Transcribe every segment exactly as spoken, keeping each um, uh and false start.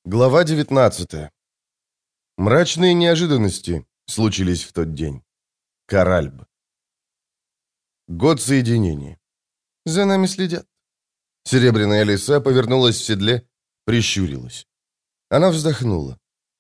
Глава девятнадцатая. Мрачные неожиданности случились в тот день. Каральб. Год соединения. За нами следят. Серебряная лиса повернулась в седле, прищурилась. Она вздохнула.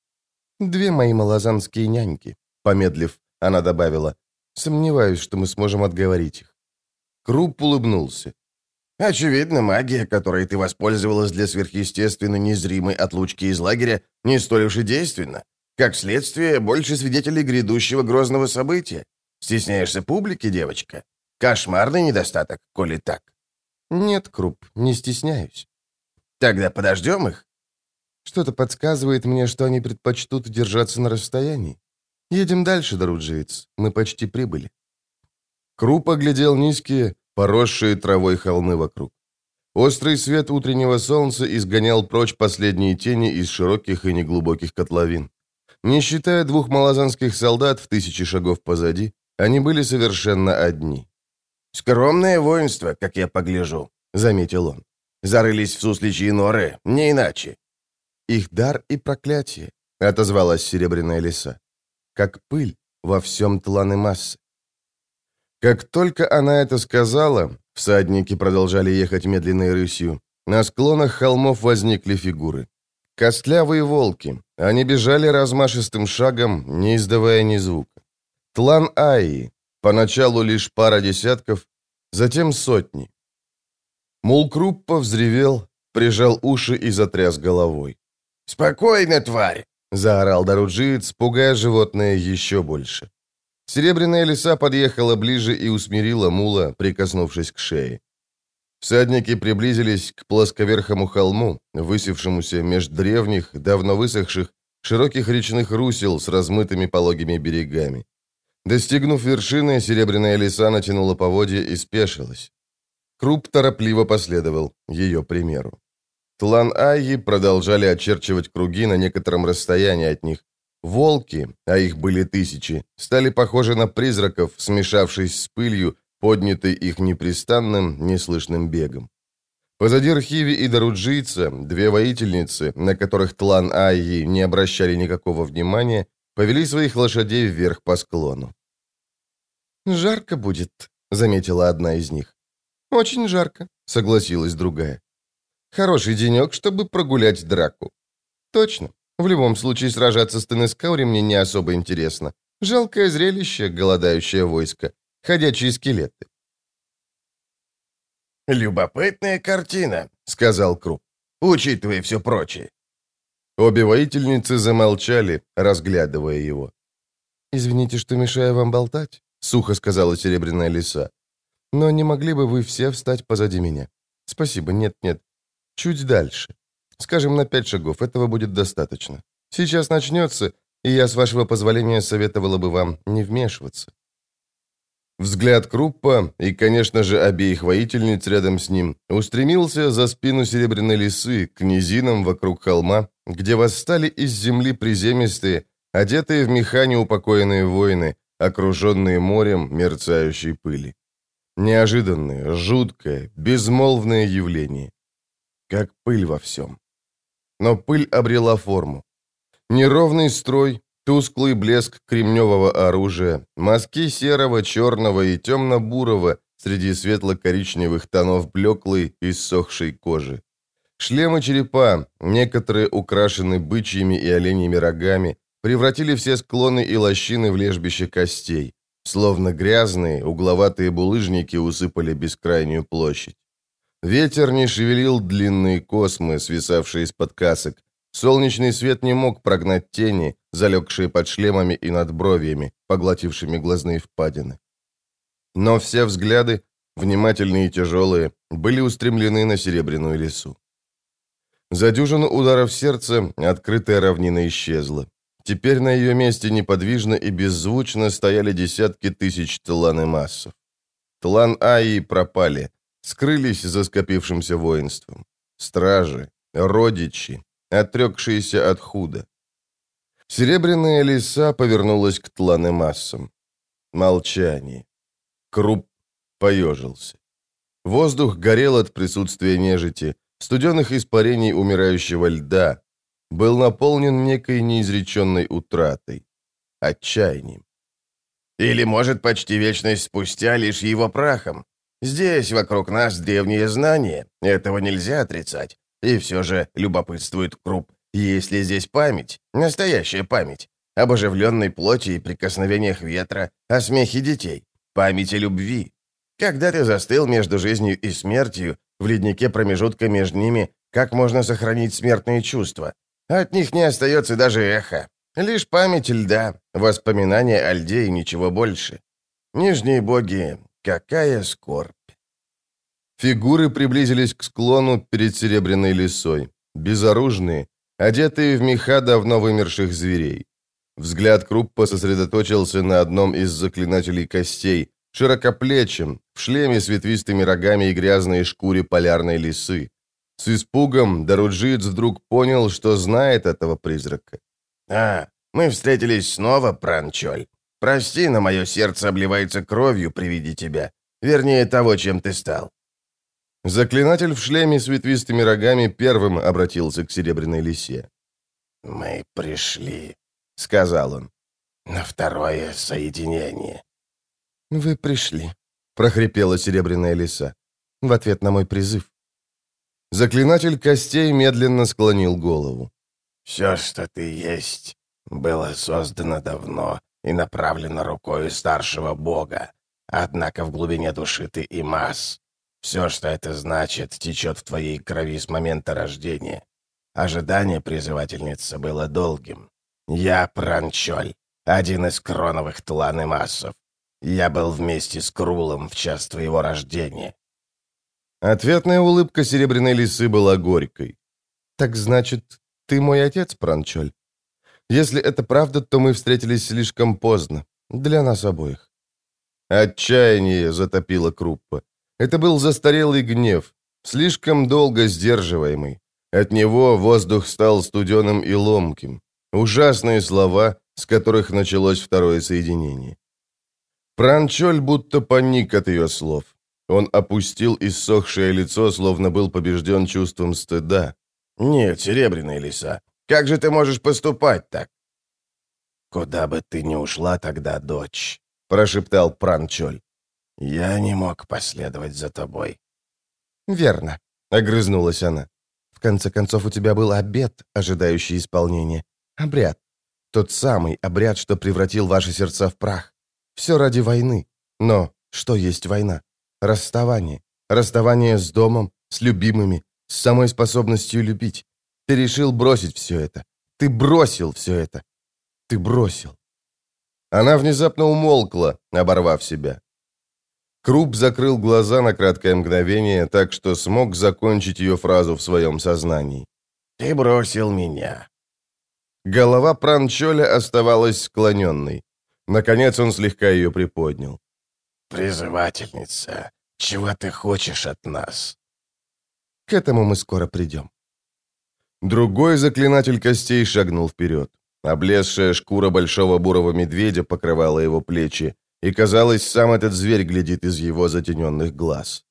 «Две мои малозанские няньки», — помедлив, она добавила. «Сомневаюсь, что мы сможем отговорить их». Круп улыбнулся. Очевидно, магия, которой ты воспользовалась для сверхъестественно незримой отлучки из лагеря, не столь уж и действенна. Как следствие, больше свидетелей грядущего грозного события. Стесняешься публики, девочка? Кошмарный недостаток, коли так. «Нет, Круп, не стесняюсь». Тогда подождем их? Что-то подсказывает мне, что они предпочтут держаться на расстоянии. Едем дальше, Даруджиец. Мы почти прибыли. Круп оглядел низкие, поросшие травой холмы вокруг. Острый свет утреннего солнца изгонял прочь последние тени из широких и неглубоких котловин. Не считая двух малозанских солдат в тысячи шагов позади, они были совершенно одни. «Скромное воинство, как я погляжу», — заметил он. «Зарылись в сусличьи норы, не иначе». «Их дар и проклятие», — отозвалась серебряная лиса. «Как пыль во всем Тлан-и-Массе». Как только она это сказала, всадники продолжали ехать медленной рысью. На склонах холмов возникли фигуры. Костлявые волки. Они бежали размашистым шагом, не издавая ни звука. Тлан-Айи. Поначалу лишь пара десятков, затем сотни. Мулкруппа взревел, прижал уши и затряс головой. «Спокойно, тварь!» — заорал Даруджиец, пугая животное еще больше. Серебряная лиса подъехала ближе и усмирила мула, прикоснувшись к шее. Всадники приблизились к плосковерхому холму, высевшемуся меж древних, давно высохших, широких речных русел с размытыми пологими берегами. Достигнув вершины, серебряная лиса натянула поводья и спешилась. Круп торопливо последовал ее примеру. Тлан-Айи продолжали очерчивать круги на некотором расстоянии от них. Волки, а их были тысячи, стали похожи на призраков, смешавшись с пылью, поднятой их непрестанным, неслышным бегом. Позади Рхиви и Даруджийца две воительницы, на которых Тлан-Айи не обращали никакого внимания, повели своих лошадей вверх по склону. «Жарко будет», — заметила одна из них. «Очень жарко», — согласилась другая. «Хороший денек, чтобы прогулять драку». «Точно. В любом случае сражаться с Тенескаури мне не особо интересно. Жалкое зрелище, голодающее войско. Ходячие скелеты». «Любопытная картина», — сказал Круп, учитывая все прочее. Обе воительницы замолчали, разглядывая его. «Извините, что мешаю вам болтать», — сухо сказала серебряная лиса. «Но не могли бы вы все встать позади меня? Спасибо, нет-нет. Чуть дальше. Скажем, на пять шагов, этого будет достаточно. Сейчас начнется, и я, с вашего позволения, советовала бы вам не вмешиваться». Взгляд Круппа и, конечно же, обеих воительниц рядом с ним устремился за спину серебряной лисы к низинам вокруг холма, где восстали из земли приземистые, одетые в меха неупокоенные воины, окруженные морем мерцающей пыли. Неожиданное, жуткое, безмолвное явление. Как пыль во всем. Но пыль обрела форму. Неровный строй, тусклый блеск кремневого оружия, мазки серого, черного и темно-бурого среди светло-коричневых тонов блеклой и ссохшей кожи. Шлемы черепа, некоторые украшены бычьими и оленьими рогами, превратили все склоны и лощины в лежбище костей, словно грязные, угловатые булыжники усыпали бескрайнюю площадь. Ветер не шевелил длинные космы, свисавшие из-под касок. Солнечный свет не мог прогнать тени, залегшие под шлемами и над бровьями, поглотившими глазные впадины. Но все взгляды, внимательные и тяжелые, были устремлены на серебряную лису. За дюжину ударов сердца открытая равнина исчезла. Теперь на ее месте неподвижно и беззвучно стояли десятки тысяч тлан-и-массов. Тлан-Айи пропали, скрылись за скопившимся воинством. Стражи, родичи, отрекшиеся от худа. Серебряная лиса повернулась к тлан-и-массам. Молчание. Круп поежился. Воздух горел от присутствия нежити, студеных испарений умирающего льда. был наполнен некой неизреченной утратой, отчаянием. Или, может, почти вечность спустя лишь его прахом. Здесь вокруг нас древние знания, этого нельзя отрицать. И все же любопытствует Круп, есть ли здесь память, настоящая память, об оживленной плоти и прикосновениях ветра, о смехе детей, память о любви. Когда ты застыл между жизнью и смертью, в леднике промежутка между ними, как можно сохранить смертные чувства? От них не остается даже эхо. Лишь память льда, воспоминания о льде и ничего больше. Нижние боги, какая скорбь. Фигуры приблизились к склону перед Серебряной лисой, безоружные, одетые в меха давно вымерших зверей. Взгляд Круппа сосредоточился на одном из заклинателей костей, широкоплечем, в шлеме с ветвистыми рогами и грязной шкуре полярной лисы. С испугом Даруджиец вдруг понял, что знает этого призрака. «А, мы встретились снова, Пранчоль. Прости, но мое сердце обливается кровью при виде тебя. Вернее, того, чем ты стал». Заклинатель в шлеме с ветвистыми рогами первым обратился к Серебряной лисе. «Мы пришли», — сказал он, — «на второе соединение». «Вы пришли», — прохрипела Серебряная лиса, в ответ на мой призыв. Заклинатель костей медленно склонил голову. «Все, что ты есть, было создано давно и направлено рукой старшего бога. Однако в глубине души ты Имас. Все, что это значит, течет в твоей крови с момента рождения. Ожидание призывательницы было долгим. Я Пранчоль, один из кроновых тлан Имасов. Я был вместе с Крулом в час твоего рождения». Ответная улыбка Серебряной лисы была горькой. «Так значит, ты мой отец, Пранчоль? Если это правда, то мы встретились слишком поздно. Для нас обоих». Отчаяние затопило Круппа. Это был застарелый гнев, слишком долго сдерживаемый. От него воздух стал студеным и ломким. Ужасные слова, с которых началось второе соединение. Пранчоль будто паник от ее слов. Он опустил иссохшее лицо, словно был побежден чувством стыда. «Нет, Серебряная лиса, как же ты можешь поступать так?» «Куда бы ты ни ушла тогда, дочь», — прошептал Пранчоль, — «я не мог последовать за тобой». «Верно», — огрызнулась она. «В конце концов, у тебя был обет, ожидающий исполнения. Обряд. Тот самый обряд, что превратил ваши сердца в прах. Все ради войны. Но что есть война? Расставание. Расставание с домом, с любимыми, с самой способностью любить. Ты решил бросить все это. Ты бросил все это. Ты бросил». Она внезапно умолкла, оборвав себя. Круп закрыл глаза на краткое мгновение, так что смог закончить ее фразу в своем сознании. «Ты бросил меня». Голова Пранчоля оставалась склоненной. Наконец он слегка ее приподнял. «Призывательница, чего ты хочешь от нас?» «К этому мы скоро придем». Другой заклинатель костей шагнул вперед. Облезшая шкура большого бурого медведя покрывала его плечи, и, казалось, сам этот зверь глядит из его затененных глаз.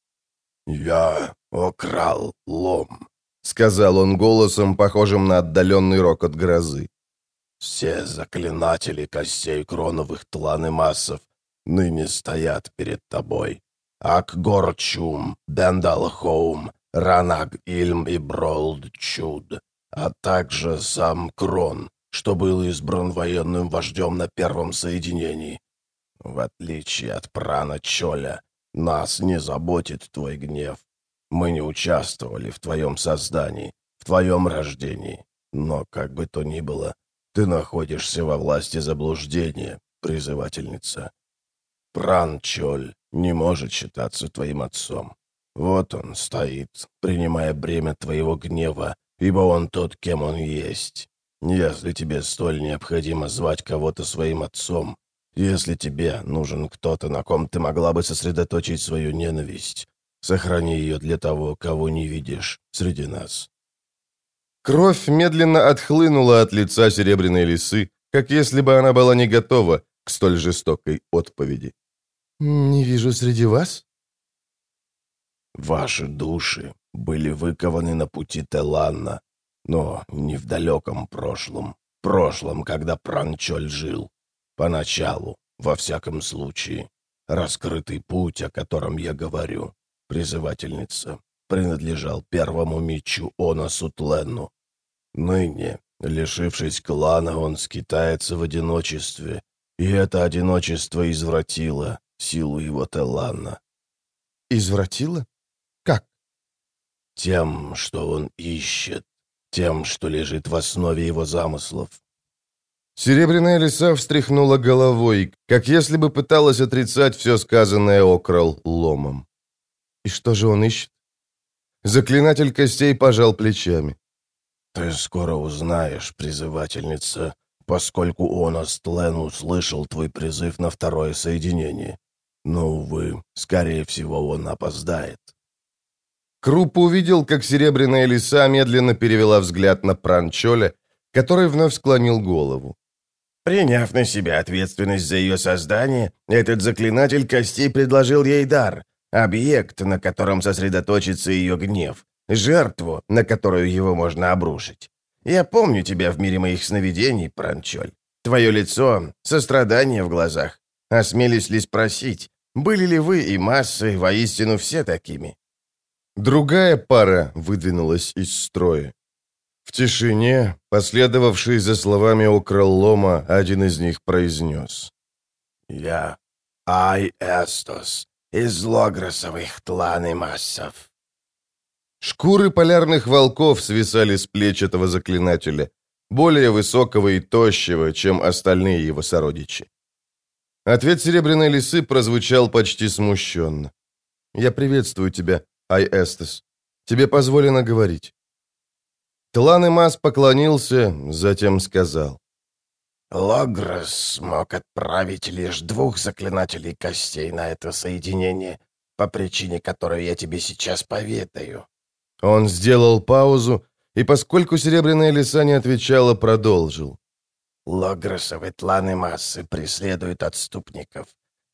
«Я украл лом», — сказал он голосом, похожим на отдаленный рокот грозы. «Все заклинатели костей кроновых тлан Имасов ныне стоят перед тобой. Акгор-Чум, Дендал-Хоум, Ранаг-Ильм и Бролд-Чуд, а также сам Крон, что был избран военным вождем на первом соединении. В отличие от Прана Чоля, нас не заботит твой гнев. Мы не участвовали в твоем создании, в твоем рождении. Но, как бы то ни было, ты находишься во власти заблуждения, призывательница. Пран Чоль не может считаться твоим отцом. Вот он стоит, принимая бремя твоего гнева, ибо он тот, кем он есть. Если тебе столь необходимо звать кого-то своим отцом, если тебе нужен кто-то, на ком ты могла бы сосредоточить свою ненависть, сохрани ее для того, кого не видишь среди нас». Кровь медленно отхлынула от лица Серебряной лисы, как если бы она была не готова к столь жестокой отповеди. «Не вижу среди вас?» «Ваши души были выкованы на пути Теланна, Но не в далеком прошлом. Прошлом, когда Пранчоль жил. Поначалу, во всяком случае. Раскрытый путь, о котором я говорю, призывательница, принадлежал первому мечу Оносу Тленну. Ныне, лишившись клана, он скитается в одиночестве, и это одиночество извратило силу его Теллана. Извратило? Как? Тем, что он ищет, тем, что лежит в основе его замыслов. Серебряная лиса встряхнула головой, как если бы пыталась отрицать все сказанное Окрал ломом. И что же он ищет? Заклинатель костей пожал плечами. Ты скоро узнаешь, призывательница, поскольку Онос Тлен услышал твой призыв на второе соединение. Но, увы, скорее всего, он опоздает. Круп увидел, как серебряная лиса медленно перевела взгляд на Пранчоля, который вновь склонил голову. Приняв на себя ответственность за ее создание, этот заклинатель костей предложил ей дар, объект, на котором сосредоточится ее гнев, жертву, на которую его можно обрушить. Я помню тебя в мире моих сновидений, Пранчоль. Твое лицо, сострадание в глазах. Осмелись ли спросить, были ли вы и массы воистину все такими? Другая пара выдвинулась из строя. В тишине, последовавшей за словами Окроллома, один из них произнес. «Я Ай Эстос из Логросовых тлан и массов». Шкуры полярных волков свисали с плеч этого заклинателя, более высокого и тощего, чем остальные его сородичи. Ответ серебряной лисы прозвучал почти смущенно. «Я приветствую тебя, Ай Эстос. Тебе позволено говорить». Тлан и Мас поклонился, затем сказал. Логрос смог отправить лишь двух заклинателей костей на это соединение, по причине которой я тебе сейчас поведаю. Он сделал паузу, и поскольку серебряная лиса не отвечала, продолжил. Логросовы тланы массы преследуют отступников,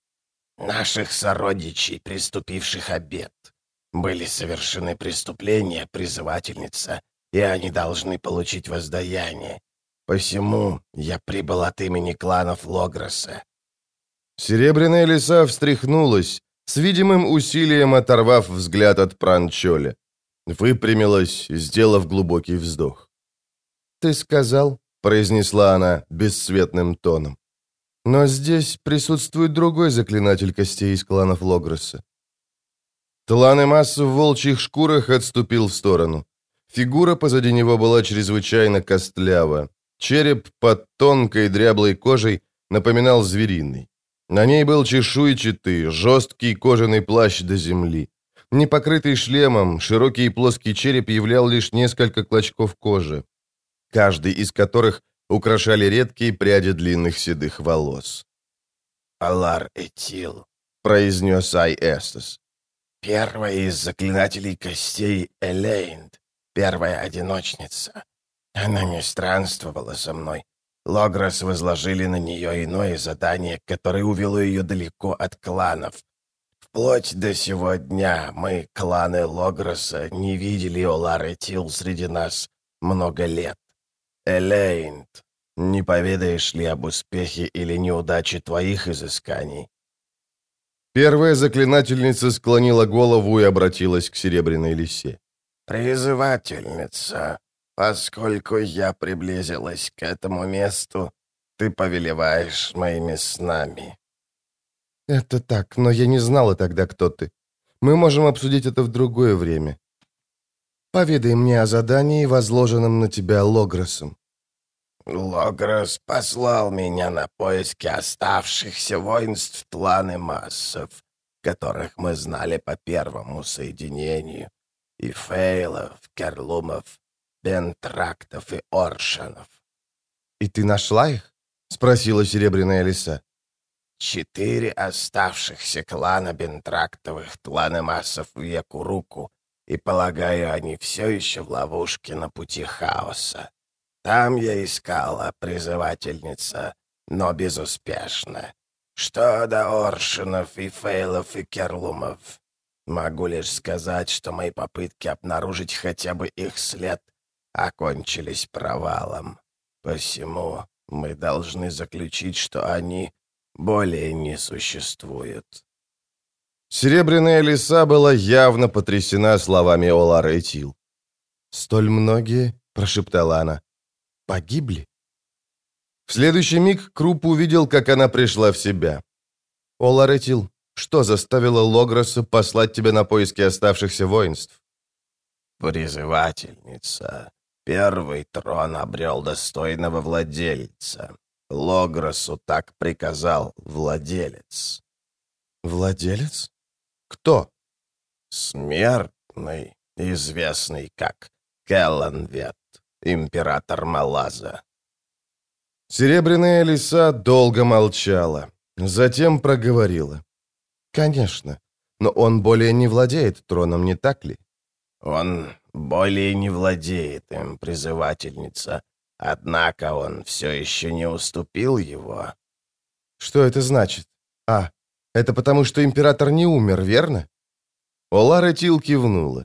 наших сородичей, приступивших обет. Были совершены преступления, призывательница, и они должны получить воздаяние. Посему я прибыл от имени кланов Логроса». Серебряная лиса встряхнулась, с видимым усилием оторвав взгляд от Пранчоля. Выпрямилась, сделав глубокий вздох. «Ты сказал», — произнесла она бесцветным тоном, «но здесь присутствует другой заклинатель костей из кланов Логроса». Тлан и Масс в волчьих шкурах отступил в сторону. Фигура позади него была чрезвычайно костлява. Череп под тонкой дряблой кожей напоминал звериный. На ней был чешуйчатый, жесткий кожаный плащ до земли. Не покрытый шлемом, широкий и плоский череп являл лишь несколько клочков кожи, каждый из которых украшали редкие пряди длинных седых волос. «Алар Этил», — произнес Ай Эстос. «Первая из заклинателей костей Элейнд, первая одиночница. Она не странствовала со мной. Логрос возложили на нее иное задание, которое увело ее далеко от кланов. Вплоть до сего дня мы, кланы Логроса, не видели Олар Этил среди нас много лет. Элейнд, не поведаешь ли об успехе или неудаче твоих изысканий?» Первая заклинательница склонила голову и обратилась к серебряной лисе. «Призывательница, поскольку я приблизилась к этому месту, ты повелеваешь моими снами». «Это так, но я не знала тогда, кто ты. Мы можем обсудить это в другое время. Поведай мне о задании, возложенном на тебя Логросом». «Логрос послал меня на поиски оставшихся воинств тланы массов, которых мы знали по первому соединению, и фейлов, керлумов, бентрактов и оршанов». «И ты нашла их?» — спросила серебряная лиса. «Четыре оставшихся клана бентрактовых тланы массов в веку руку, и, полагаю, они все еще в ловушке на пути хаоса. Там я искала призывательница, но безуспешно. Что до оршинов и фейлов и керлумов? Могу лишь сказать, что мои попытки обнаружить хотя бы их след окончились провалом. Посему мы должны заключить, что они более не существуют». Серебряная лиса была явно потрясена словами Олары Этил. «Столь многие, — прошептала она, — погибли?» В следующий миг Круп увидел, как она пришла в себя. «Олар Этил, что заставило Логроса послать тебя на поиски оставшихся воинств?» «Призывательница. Первый трон обрел достойного владельца. Логросу так приказал владелец». «Владелец? Кто?» «Смертный, известный как Келланвет, император Малаза». Серебряная лиса долго молчала, затем проговорила. «Конечно, но он более не владеет троном, не так ли?» «Он более не владеет им, призывательница, однако он все еще не уступил его». «Что это значит? А, это потому, что император не умер, верно?» Олара Тил кивнула.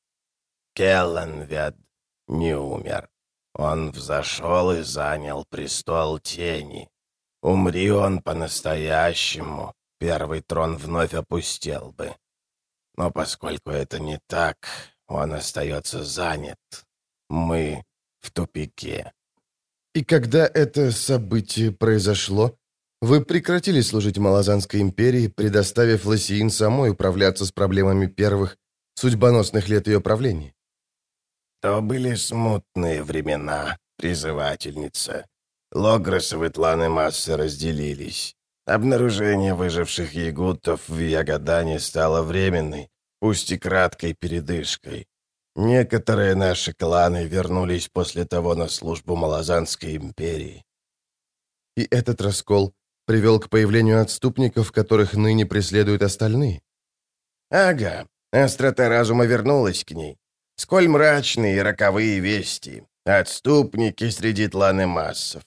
Келланвет не умер. Он взошел и занял престол тени. Умри он по-настоящему, первый трон вновь опустел бы. Но поскольку это не так, он остается занят. Мы в тупике». «И когда это событие произошло, вы прекратили служить Малазанской империи, предоставив Лосиин самой управляться с проблемами первых судьбоносных лет ее правления?» То были смутные времена, призывательница. Логросовы тланы массы разделились. Обнаружение выживших ягутов в Ягодане стало временной, пусть и краткой передышкой. Некоторые наши кланы вернулись после того на службу Малазанской империи. И этот раскол привел к появлению отступников, которых ныне преследуют остальные. Ага, острота разума вернулась к ней. Сколь мрачные и роковые вести. Отступники среди тланы массов.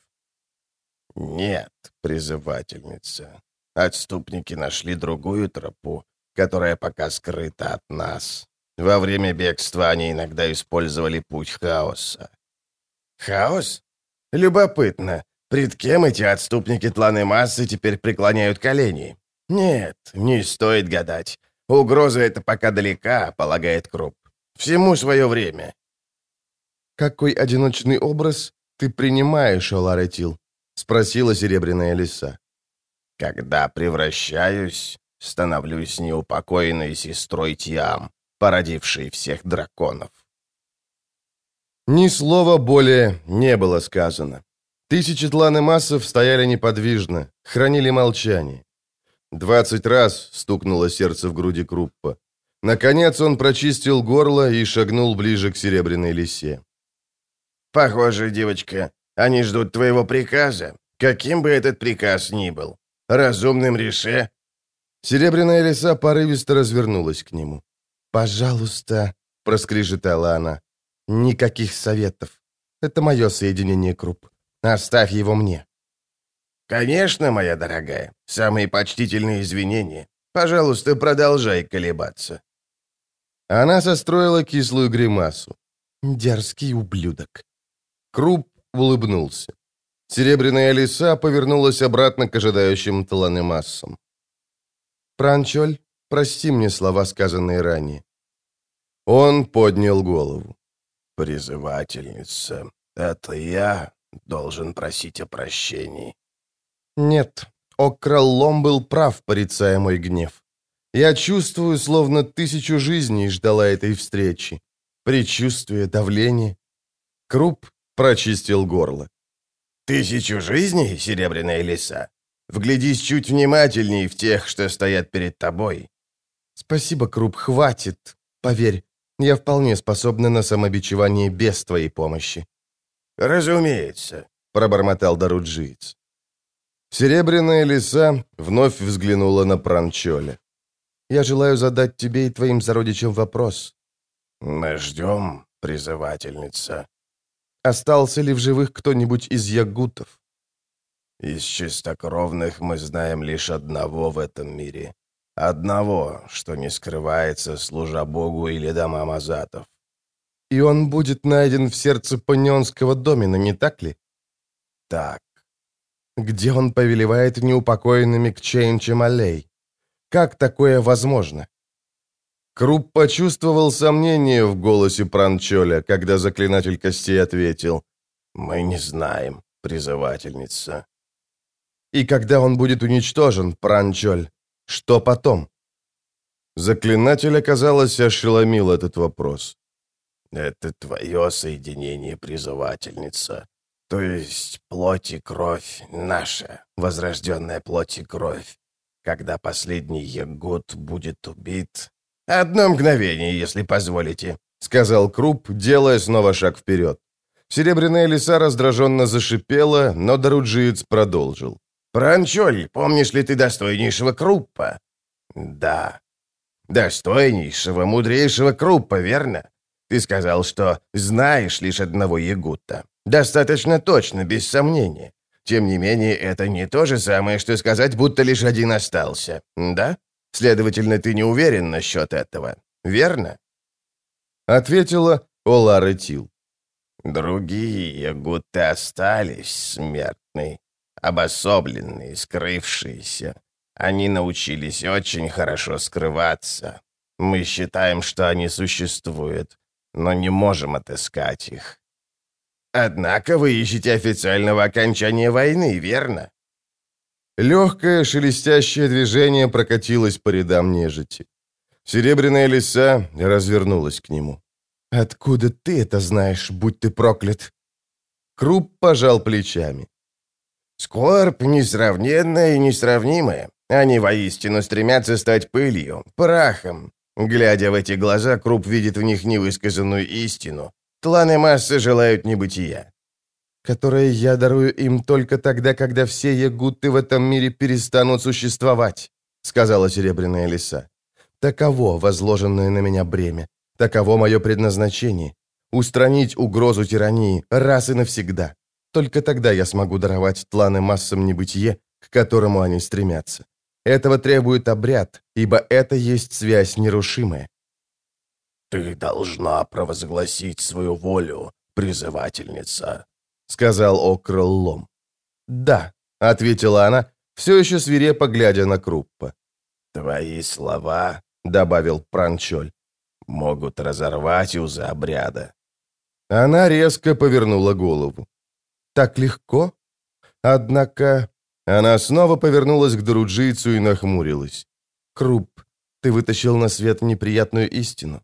Нет, призывательница. Отступники нашли другую тропу, которая пока скрыта от нас. Во время бегства они иногда использовали путь хаоса. Хаос? Любопытно. Пред кем эти отступники тланы массы теперь преклоняют колени? Нет, не стоит гадать. Угроза эта пока далека, полагает Круп. Всему свое время. «Какой одиночный образ ты принимаешь, Олар Этил?» — спросила Серебряная лиса. «Когда превращаюсь, становлюсь неупокоенной сестрой Тиам, породившей всех драконов». Ни слова более не было сказано. Тысячи тланы массов стояли неподвижно, хранили молчание. Двадцать раз стукнуло сердце в груди Круппа. Наконец он прочистил горло и шагнул ближе к Серебряной лисе. «Похоже, девочка, они ждут твоего приказа, каким бы этот приказ ни был. Разумным реше...» Серебряная лиса порывисто развернулась к нему. «Пожалуйста», — проскрежетала она, — «никаких советов. Это мое соединение, Круп. Оставь его мне». «Конечно, моя дорогая. Самые почтительные извинения. Пожалуйста, продолжай колебаться». Она состроила кислую гримасу. «Дерзкий ублюдок». Круп улыбнулся. Серебряная лиса повернулась обратно к ожидающим тланы массам. «Пранчоль, прости мне слова, сказанные ранее». Он поднял голову. «Призывательница, это я должен просить о прощении». «Нет, Окраллом был прав, порицая мой гнев. Я чувствую, словно тысячу жизней ждала этой встречи. Предчувствие, давление». Круп прочистил горло. «Тысячу жизней, Серебряная лиса? Вглядись чуть внимательней в тех, что стоят перед тобой». «Спасибо, Круп, хватит. Поверь, я вполне способна на самобичевание без твоей помощи». «Разумеется», — пробормотал Даруджиец. Серебряная лиса вновь взглянула на Пранчоля. «Я желаю задать тебе и твоим зародичам вопрос». «Мы ждем, призывательница». «Остался ли в живых кто-нибудь из ягутов?» «Из чистокровных мы знаем лишь одного в этом мире. Одного, что не скрывается, служа Богу или домам азатов». И он будет найден в сердце Панионского домена, не так ли? Так. Где он повелевает неупокоенными к Чейн-Чемалей? Как такое возможно? Круп почувствовал сомнение в голосе Пранчоля, когда заклинатель костей ответил: «Мы не знаем, призывательница». «И когда он будет уничтожен, Пранчоль, что потом?» Заклинатель, оказалось, ошеломил этот вопрос. «Это твое соединение, призывательница. То есть плоть и кровь наша, возрожденная плоть и кровь. Когда последний ягуд будет убит...» «Одно мгновение, если позволите», — сказал Круп, делая снова шаг вперед. Серебряная лиса раздраженно зашипела, но Даруджиец продолжил. «Пранчоль, помнишь ли ты достойнейшего Круппа?» «Да». «Достойнейшего, мудрейшего Круппа, верно? Ты сказал, что знаешь лишь одного ягута. Достаточно точно, без сомнения. Тем не менее, это не то же самое, что сказать, будто лишь один остался, да? Следовательно, ты не уверен насчет этого, верно?» Ответила Олара Тил. «Другие ягуты остались, смертный, обособленные, скрывшиеся. Они научились очень хорошо скрываться. Мы считаем, что они существуют, но не можем отыскать их. Однако вы ищете официального окончания войны, верно?» Легкое шелестящее движение прокатилось по рядам нежити. Серебряная лиса развернулась к нему. «Откуда ты это знаешь, будь ты проклят?» Круп пожал плечами. «Скорбь несравненная и несравнимая. Они воистину стремятся стать пылью, прахом. Глядя в эти глаза, Круп видит в них невысказанную истину. Тланы массы желают небытия». «Которое я дарую им только тогда, когда все ягуты в этом мире перестанут существовать», — сказала Серебряная лиса. «Таково возложенное на меня бремя. Таково мое предназначение. Устранить угрозу тирании раз и навсегда. Только тогда я смогу даровать тланы массам небытие, к которому они стремятся. Этого требует обряд, ибо это есть связь нерушимая». «Ты должна провозгласить свою волю, призывательница», — сказал Окрыллом. «Да», — ответила она, все еще свирепо глядя на Круппа. «Твои слова», — добавил Пранчоль, — «могут разорвать узы обряда». Она резко повернула голову. «Так легко?» Однако она снова повернулась к Даруджийцу и нахмурилась. «Круп, ты вытащил на свет неприятную истину».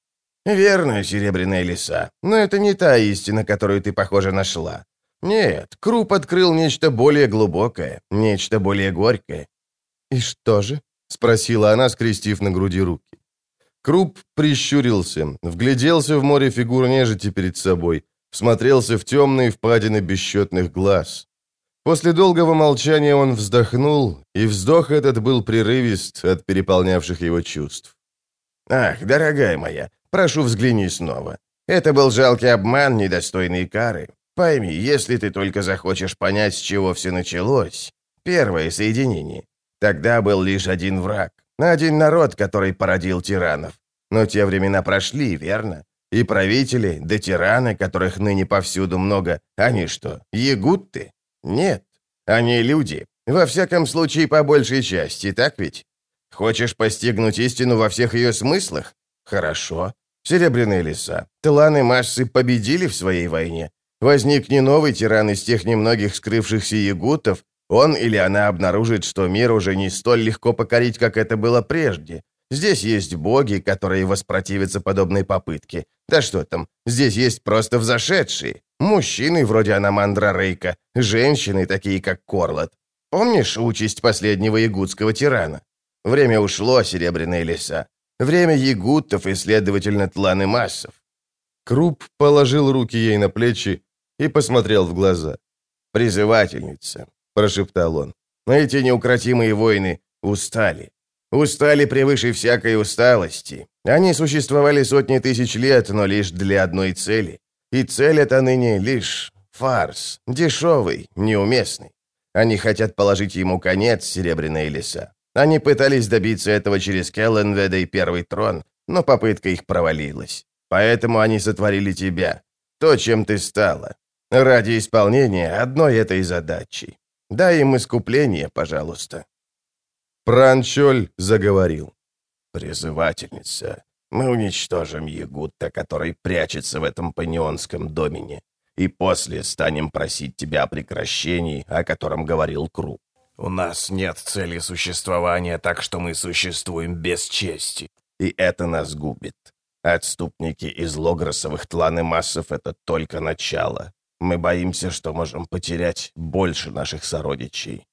«Верно, Серебряная лиса, но это не та истина, которую ты, похоже, нашла. Нет, Круп открыл нечто более глубокое, нечто более горькое». «И что же?» — спросила она, скрестив на груди руки. Круп прищурился, вгляделся в море фигур нежити перед собой, всмотрелся в темные впадины бесчетных глаз. После долгого молчания он вздохнул, и вздох этот был прерывист от переполнявших его чувств. «Ах, дорогая моя, прошу, взгляни снова. Это был жалкий обман, недостойный кары. Пойми, если ты только захочешь понять, с чего все началось, первое соединение, тогда был лишь один враг, один народ, который породил тиранов. Но те времена прошли, верно? И правители, да тираны, которых ныне повсюду много, они что, ягуты? Нет, они люди, во всяком случае, по большей части, так ведь? Хочешь постигнуть истину во всех ее смыслах? Хорошо. Серебряная лиса, тланы массы победили в своей войне. Возник не новый тиран из тех немногих скрывшихся ягутов, он или она обнаружит, что мир уже не столь легко покорить, как это было прежде. Здесь есть боги, которые воспротивятся подобной попытке. Да что там, здесь есть просто взошедшие. Мужчины, вроде Анамандра Рейка, женщины, такие как Корлот. Помнишь участь последнего ягутского тирана? Время ушло, Серебряная лиса. Время ягутов и, следовательно, тланы массов. Круп положил руки ей на плечи и посмотрел в глаза. «Призывательница», — прошептал он, — «эти неукротимые войны устали. Устали превыше всякой усталости. Они существовали сотни тысяч лет, но лишь для одной цели. И цель эта ныне лишь фарс, дешевый, неуместный. Они хотят положить ему конец, Серебряная лиса. Они пытались добиться этого через Келленведа и Первый трон, но попытка их провалилась. Поэтому они сотворили тебя, то, чем ты стала, ради исполнения одной этой задачи. Дай им искупление, пожалуйста». Пранчоль заговорил. «Призывательница, мы уничтожим Ягутта, который прячется в этом панионском домене, и после станем просить тебя о прекращении, о котором говорил Круп. У нас нет цели существования, так что мы существуем без чести, и это нас губит. Отступники из логросовых тланы-массов — это только начало. Мы боимся, что можем потерять больше наших сородичей».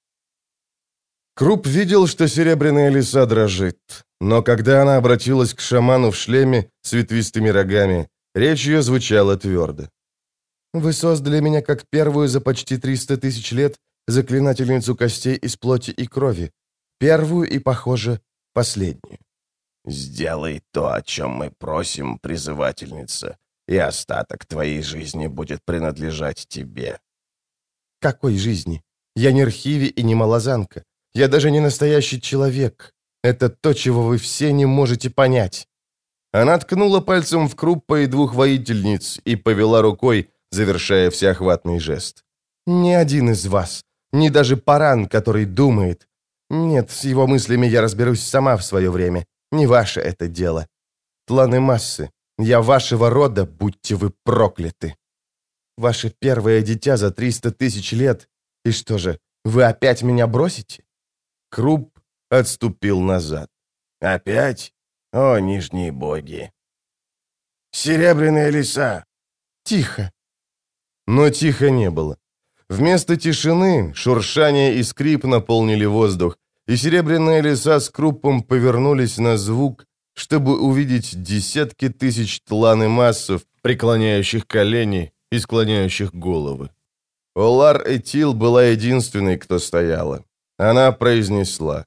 Круп видел, что серебряная лиса дрожит, но когда она обратилась к шаману в шлеме с ветвистыми рогами, речь ее звучала твердо. «Вы создали меня как первую за почти триста тысяч лет заклинательницу костей из плоти и крови, первую и, похоже, последнюю». «Сделай то, о чем мы просим, призывательница, и остаток твоей жизни будет принадлежать тебе». «Какой жизни? Я не Рхиви и не Малазанка. Я даже не настоящий человек. Это то, чего вы все не можете понять». Она ткнула пальцем в Круппа и двух воительниц и повела рукой, завершая всеохватный жест. «Ни один из вас, ни даже Паран, который думает. Нет, с его мыслями я разберусь сама в свое время. Не ваше это дело. Тланы массы, я вашего рода, будьте вы прокляты. Ваше первое дитя за триста тысяч лет. И что же, вы опять меня бросите?» Круп отступил назад. «Опять? О, нижние боги!» «Серебряная лиса!» «Тихо!» Но тихо не было. Вместо тишины шуршание и скрип наполнили воздух, и серебряная лиса с Круппом повернулись на звук, чтобы увидеть десятки тысяч тланы-массов, преклоняющих колени и склоняющих головы. Олар Этил была единственной, кто стояла. Она произнесла: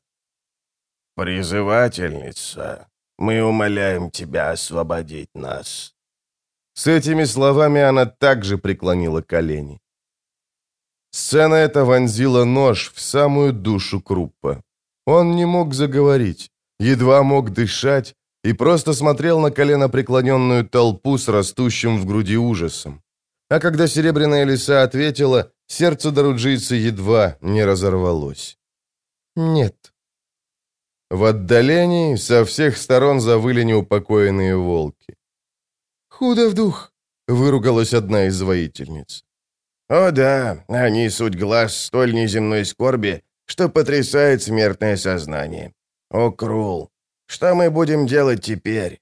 «Призывательница, мы умоляем тебя освободить нас». С этими словами она также преклонила колени. Сцена эта вонзила нож в самую душу Круппа. Он не мог заговорить, едва мог дышать и просто смотрел на коленопреклоненную толпу с растущим в груди ужасом. А когда серебряная лиса ответила, сердце Даруджийца едва не разорвалось. «Нет». В отдалении со всех сторон завыли неупокоенные волки. «Худо в дух», — выругалась одна из воительниц. «О да, они суть глаз столь неземной скорби, что потрясает смертное сознание. О, Крул, что мы будем делать теперь?»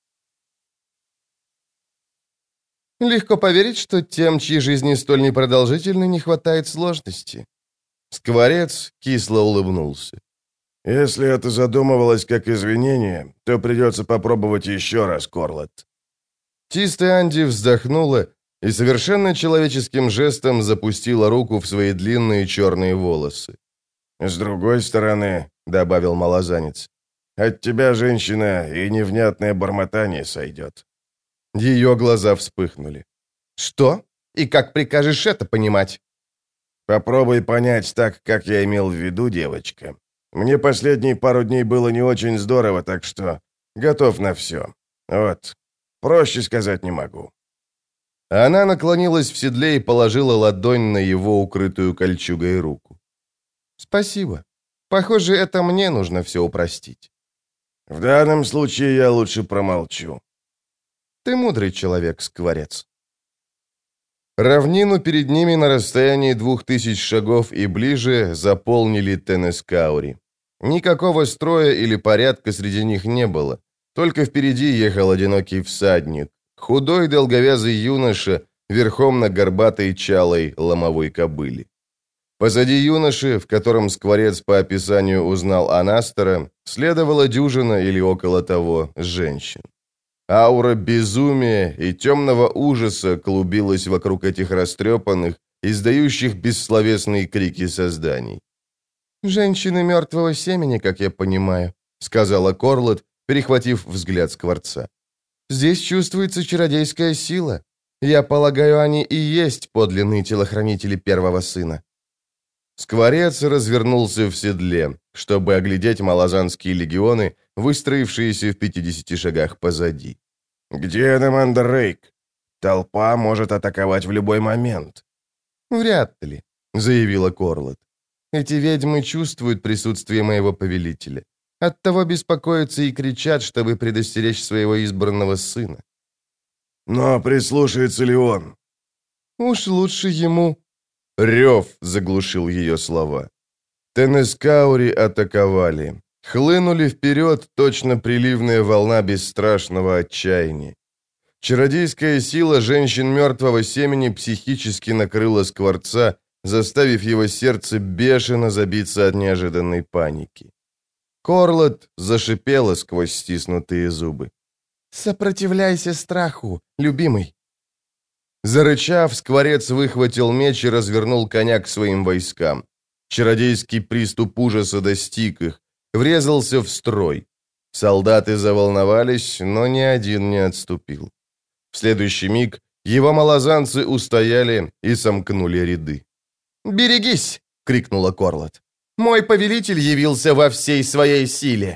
Легко поверить, что тем, чьи жизни столь непродолжительны, не хватает сложности. Скворец кисло улыбнулся. «Если это задумывалось как извинение, то придется попробовать еще раз, Корлот». Чистая Анди вздохнула и совершенно человеческим жестом запустила руку в свои длинные черные волосы. «С другой стороны», — добавил малозанец, — «от тебя, женщина, и невнятное бормотание сойдет». Ее глаза вспыхнули. «Что? И как прикажешь это понимать?» «Попробуй понять так, как я имел в виду, девочка. Мне последние пару дней было не очень здорово, так что готов на все. Вот, проще сказать не могу». Она наклонилась в седле и положила ладонь на его укрытую кольчугой руку. «Спасибо. Похоже, это мне нужно все упростить». «В данном случае я лучше промолчу». «Ты мудрый человек, Скворец». Равнину перед ними на расстоянии двух тысяч шагов и ближе заполнили Тенескаури. Никакого строя или порядка среди них не было. Только впереди ехал одинокий всадник, худой долговязый юноша, верхом на горбатой чалой ломовой кобыле. Позади юноши, в котором Скворец по описанию узнал Анастера, следовала дюжина или около того женщин. Аура безумия и темного ужаса клубилась вокруг этих растрепанных, издающих бессловесные крики созданий. «Женщины мертвого семени, как я понимаю», — сказала Корлот, перехватив взгляд Скворца. «Здесь чувствуется чародейская сила. Я полагаю, они и есть подлинные телохранители первого сына». Скворец развернулся в седле, чтобы оглядеть малозанские легионы, выстроившиеся в пятидесяти шагах позади. «Где Анаманда Рейк? Толпа может атаковать в любой момент». «Вряд ли», — заявила Корлет. «Эти ведьмы чувствуют присутствие моего повелителя. Оттого беспокоятся и кричат, чтобы предостеречь своего избранного сына». «Но прислушается ли он?» «Уж лучше ему...» Рев заглушил ее слова. Тенескаури атаковали. Хлынули вперед точно приливная волна бесстрашного отчаяния. Чародейская сила женщин мертвого семени психически накрыла Скворца, заставив его сердце бешено забиться от неожиданной паники. Корлет зашипела сквозь стиснутые зубы. «Сопротивляйся страху, любимый!» Зарычав, Скворец выхватил меч и развернул коня к своим войскам. Чародейский приступ ужаса достиг их, врезался в строй. Солдаты заволновались, но ни один не отступил. В следующий миг его малозанцы устояли и сомкнули ряды. «Берегись!» — крикнула Корлет. «Мой повелитель явился во всей своей силе!»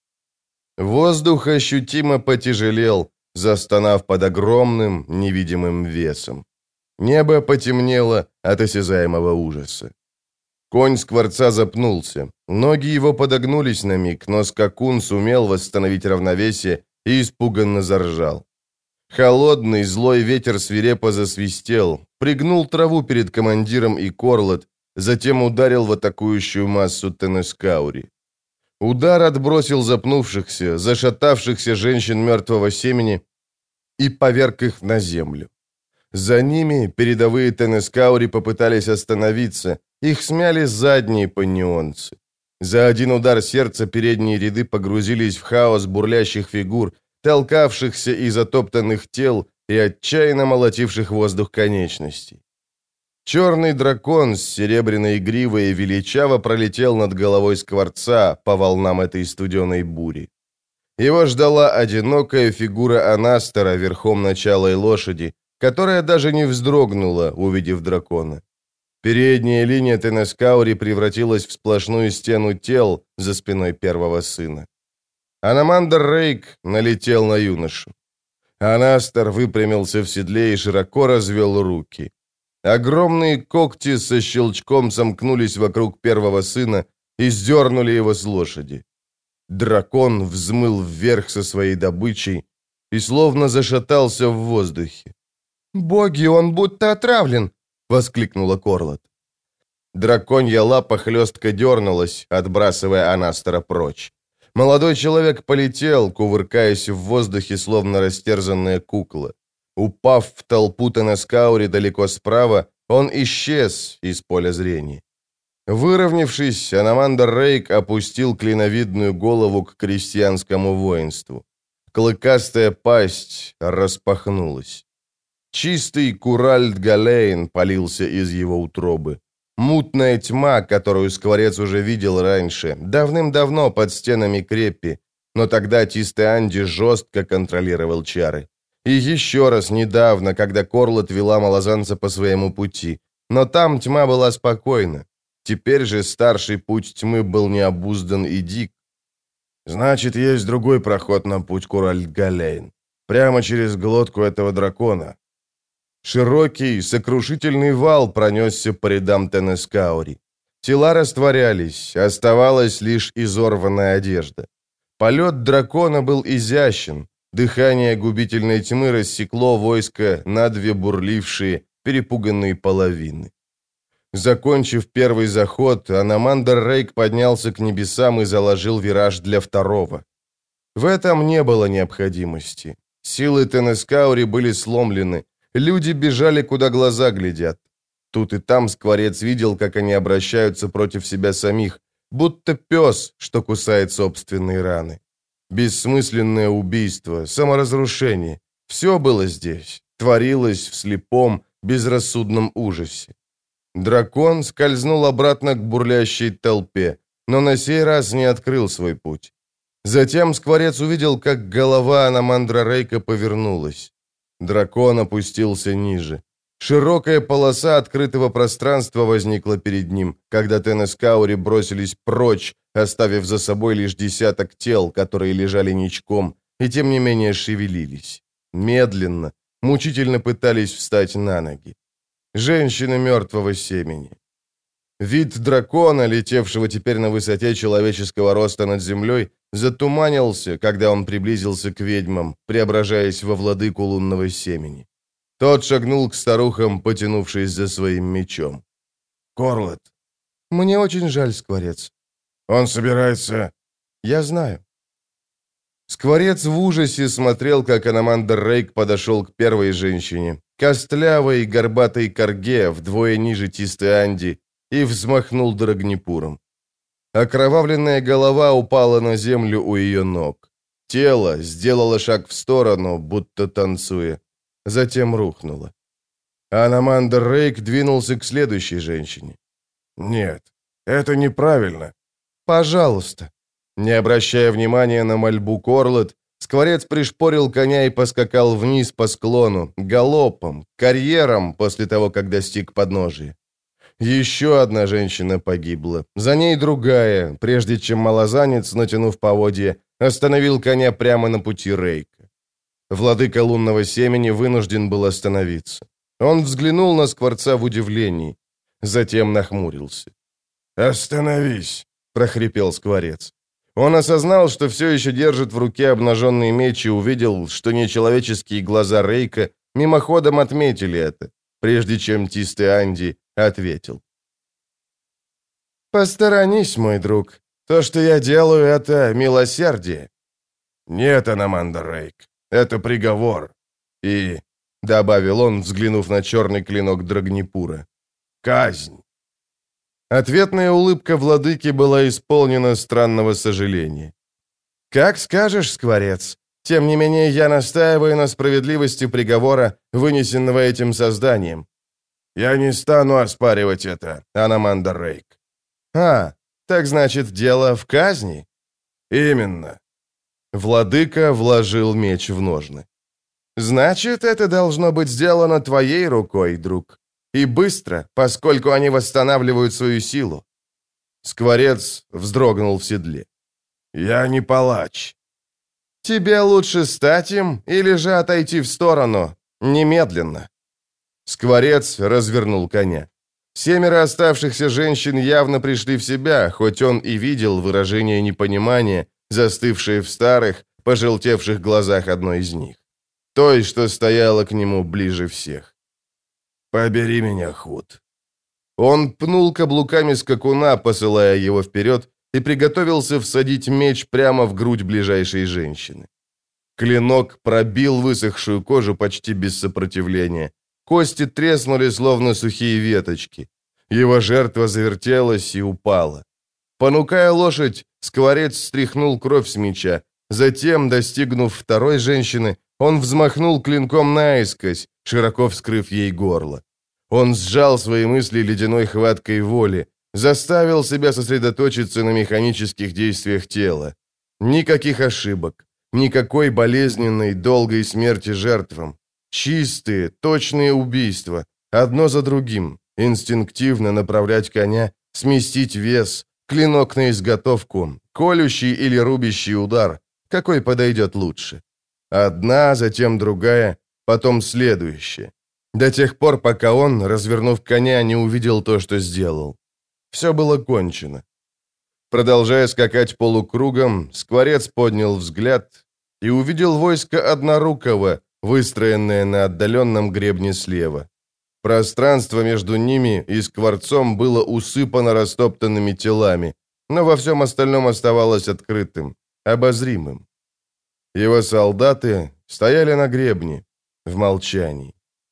Воздух ощутимо потяжелел, застонав под огромным невидимым весом. Небо потемнело от осязаемого ужаса. Конь Скворца запнулся. Ноги его подогнулись на миг, но скакун сумел восстановить равновесие и испуганно заржал. Холодный, злой ветер свирепо засвистел, пригнул траву перед командиром и Корлет, затем ударил в атакующую массу Тенескаури. Удар отбросил запнувшихся, зашатавшихся женщин мертвого семени и поверг их на землю. За ними передовые Тенескаури попытались остановиться, их смяли задние панионцы. За один удар сердца передние ряды погрузились в хаос бурлящих фигур, толкавшихся и затоптанных тел и отчаянно молотивших воздух конечностей. Черный дракон с серебряной гривой величаво пролетел над головой Скворца по волнам этой студеной бури. Его ждала одинокая фигура Анастера верхом на чалой лошади, которая даже не вздрогнула, увидев дракона. Передняя линия Тенескаури превратилась в сплошную стену тел за спиной первого сына. Анамандр Рейк налетел на юношу. Анастер выпрямился в седле и широко развел руки. Огромные когти со щелчком сомкнулись вокруг первого сына и сдернули его с лошади. Дракон взмыл вверх со своей добычей и словно зашатался в воздухе. «Боги, он будто отравлен!» — воскликнула Корлет. Драконья лапа хлестко дернулась, отбрасывая Анастера прочь. Молодой человек полетел, кувыркаясь в воздухе, словно растерзанная кукла. Упав в толпу Тенескаури далеко справа, он исчез из поля зрения. Выровнявшись, Анамандр Рейк опустил клиновидную голову к крестьянскому воинству. Клыкастая пасть распахнулась. Чистый Куральд Галейн полился из его утробы. Мутная тьма, которую Скворец уже видел раньше, давным-давно под стенами крепи, но тогда Тистеанди жестко контролировал чары. И еще раз недавно, когда Корлет вела малозанца по своему пути, но там тьма была спокойна. Теперь же старший путь тьмы был необуздан и дик. Значит, есть другой проход на путь Куральд-Галейн. Прямо через глотку этого дракона. Широкий, сокрушительный вал пронесся по рядам Тенескаури. Тела растворялись, оставалась лишь изорванная одежда. Полет дракона был изящен. Дыхание губительной тьмы рассекло войско на две бурлившие, перепуганные половины. Закончив первый заход, Анамандр Рейк поднялся к небесам и заложил вираж для второго. В этом не было необходимости. Силы Тенескаури были сломлены. Люди бежали, куда глаза глядят. Тут и там Скворец видел, как они обращаются против себя самих, будто пес, что кусает собственные раны. Бессмысленное убийство, саморазрушение. Все было здесь, творилось в слепом, безрассудном ужасе. Дракон скользнул обратно к бурлящей толпе, но на сей раз не открыл свой путь. Затем Скворец увидел, как голова Анамандра Рейка повернулась. Дракон опустился ниже. Широкая полоса открытого пространства возникла перед ним, когда Тенескаури бросились прочь, оставив за собой лишь десяток тел, которые лежали ничком и тем не менее шевелились. медленно, мучительно пытались встать на ноги. Женщины мертвого семени. Вид дракона, летевшего теперь на высоте человеческого роста над землей, затуманился, когда он приблизился к ведьмам, преображаясь во владыку лунного семени. Тот шагнул к старухам, потянувшись за своим мечом. «Корлет». «Мне очень жаль, Скворец». «Он собирается...» «Я знаю». Скворец в ужасе смотрел, как Аномандр Рейк подошел к первой женщине, костлявой, горбатой корге, вдвое ниже Тисты Анди, и взмахнул драгнепуром. Окровавленная голова упала на землю у ее ног. Тело сделало шаг в сторону, будто танцуя. Затем рухнуло. Аномандр Рейк двинулся к следующей женщине. «Нет, это неправильно». «Пожалуйста». Не обращая внимания на мольбу Корлет, Скворец пришпорил коня и поскакал вниз по склону, галопом, карьером после того, как достиг подножия. Еще одна женщина погибла, за ней другая, прежде чем малозанец, натянув поводья, остановил коня прямо на пути Рейка. Владыка лунного семени вынужден был остановиться. Он взглянул на Скворца в удивлении, затем нахмурился. «Остановись!» — прохрипел Скворец. Он осознал, что все еще держит в руке обнаженный меч и увидел, что нечеловеческие глаза Рейка мимоходом отметили это, прежде чем Тисты Анди ответил. «Посторонись, мой друг. То, что я делаю, это милосердие». «Нет, Аномандр Рейк, это приговор. И...» — добавил он, взглянув на черный клинок Драгнепура. «Казнь». Ответная улыбка владыки была исполнена странного сожаления. «Как скажешь, Скворец. Тем не менее, я настаиваю на справедливости приговора, вынесенного этим созданием». «Я не стану оспаривать это, Аномандр Рейк». «А, так значит, дело в казни?» «Именно». Владыка вложил меч в ножны. «Значит, это должно быть сделано твоей рукой, друг. И быстро, поскольку они восстанавливают свою силу». Скворец вздрогнул в седле. «Я не палач». «Тебе лучше стать им или же отойти в сторону, немедленно». Скворец развернул коня. Семеро оставшихся женщин явно пришли в себя, хоть он и видел выражение непонимания, застывшее в старых, пожелтевших глазах одной из них. Той, что стояла к нему ближе всех. «Побери меня, Худ». Он пнул каблуками скакуна, посылая его вперед, и приготовился всадить меч прямо в грудь ближайшей женщины. Клинок пробил высохшую кожу почти без сопротивления. Кости треснули, словно сухие веточки. Его жертва завертелась и упала. Понукая лошадь, Скворец стряхнул кровь с меча. Затем, достигнув второй женщины, он взмахнул клинком наискось, широко вскрыв ей горло. Он сжал свои мысли ледяной хваткой воли, заставил себя сосредоточиться на механических действиях тела. Никаких ошибок, никакой болезненной, долгой смерти жертвам. Чистые, точные убийства, одно за другим, инстинктивно направлять коня, сместить вес, клинок на изготовку, колющий или рубящий удар, какой подойдет лучше. Одна, затем другая, потом следующая. До тех пор, пока он, развернув коня, не увидел то, что сделал. Все было кончено. Продолжая скакать полукругом, Скворец поднял взгляд и увидел войско Однорукого, выстроенное на отдаленном гребне слева. Пространство между ними и Скворцом было усыпано растоптанными телами, но во всем остальном оставалось открытым, обозримым. Его солдаты стояли на гребне, в молчании.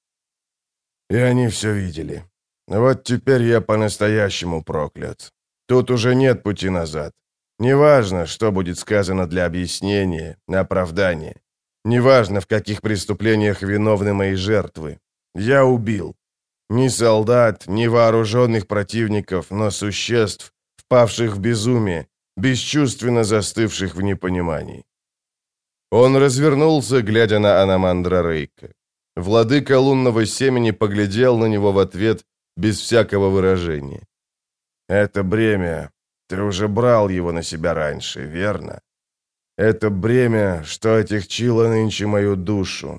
И они все видели. Вот теперь я по-настоящему проклят. Тут уже нет пути назад. Неважно, что будет сказано для объяснения, оправдания. Неважно, в каких преступлениях виновны мои жертвы. Я убил. Ни солдат, ни вооруженных противников, но существ, впавших в безумие, бесчувственно застывших в непонимании. Он развернулся, глядя на Аномандра Рейка. Владыка лунного семени поглядел на него в ответ без всякого выражения. «Это бремя. Ты уже брал его на себя раньше, верно? Это бремя, что отягчило нынче мою душу.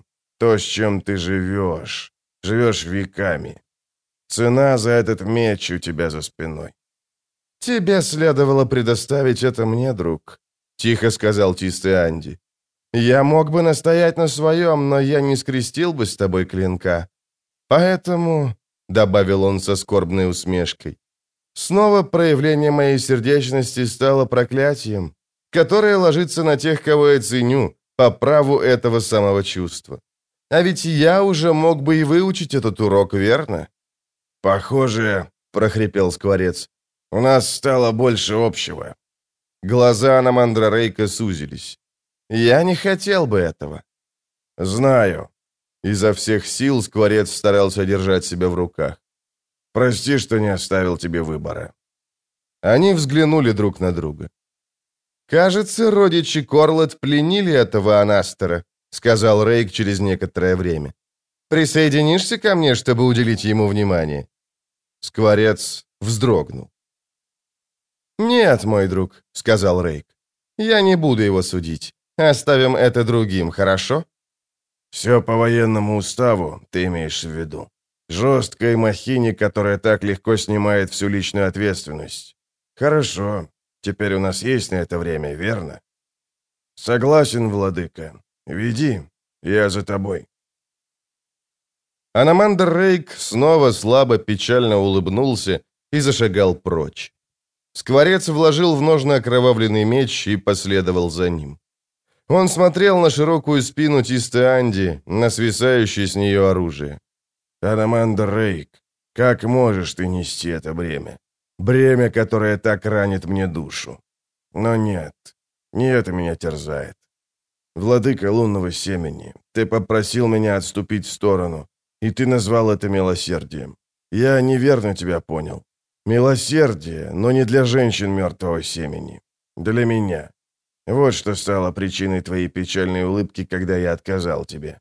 То, с чем ты живешь. Живешь веками. Цена за этот меч у тебя за спиной. «Тебе следовало предоставить это мне, друг», — тихо сказал чистый Анди. «Я мог бы настоять на своем, но я не скрестил бы с тобой клинка. Поэтому», — добавил он со скорбной усмешкой, «снова проявление моей сердечности стало проклятием, которое ложится на тех, кого я ценю, по праву этого самого чувства. А ведь я уже мог бы и выучить этот урок, верно?» «Похоже», — прохрипел Скворец, — «у нас стало больше общего». Глаза Аномандра Рейка сузились. «Я не хотел бы этого». «Знаю». Изо всех сил Скворец старался держать себя в руках. «Прости, что не оставил тебе выбора». Они взглянули друг на друга. «Кажется, родичи Корлет пленили этого Анастера», — сказал Рейк через некоторое время. «Присоединишься ко мне, чтобы уделить ему внимание?» Скворец вздрогнул. «Нет, мой друг», — сказал Рейк. «Я не буду его судить. Оставим это другим, хорошо?» «Все по военному уставу, ты имеешь в виду. Жесткой махине, которая так легко снимает всю личную ответственность. Хорошо, теперь у нас есть на это время, верно?» «Согласен, владыка. Веди, я за тобой». Аномандр Рейк снова слабо печально улыбнулся и зашагал прочь. Скворец вложил в ножны окровавленный меч и последовал за ним. Он смотрел на широкую спину Тисты Анди, на свисающее с нее оружие. «Аномандр Рейк, как можешь ты нести это бремя? Бремя, которое так ранит мне душу. Но нет, не это меня терзает. Владыка лунного семени, ты попросил меня отступить в сторону, и ты назвал это милосердием. Я неверно тебя понял. Милосердие, но не для женщин мертвого семени. Для меня. Вот что стало причиной твоей печальной улыбки, когда я отказал тебе.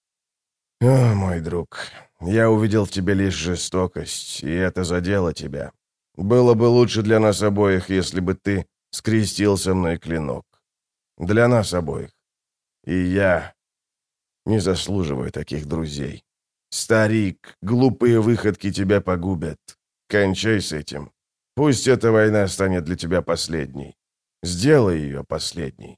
О, мой друг, я увидел в тебе лишь жестокость, и это задело тебя. Было бы лучше для нас обоих, если бы ты скрестил со мной клинок. Для нас обоих. И я не заслуживаю таких друзей. Старик, глупые выходки тебя погубят. Кончай с этим. Пусть эта война станет для тебя последней. Сделай ее последней».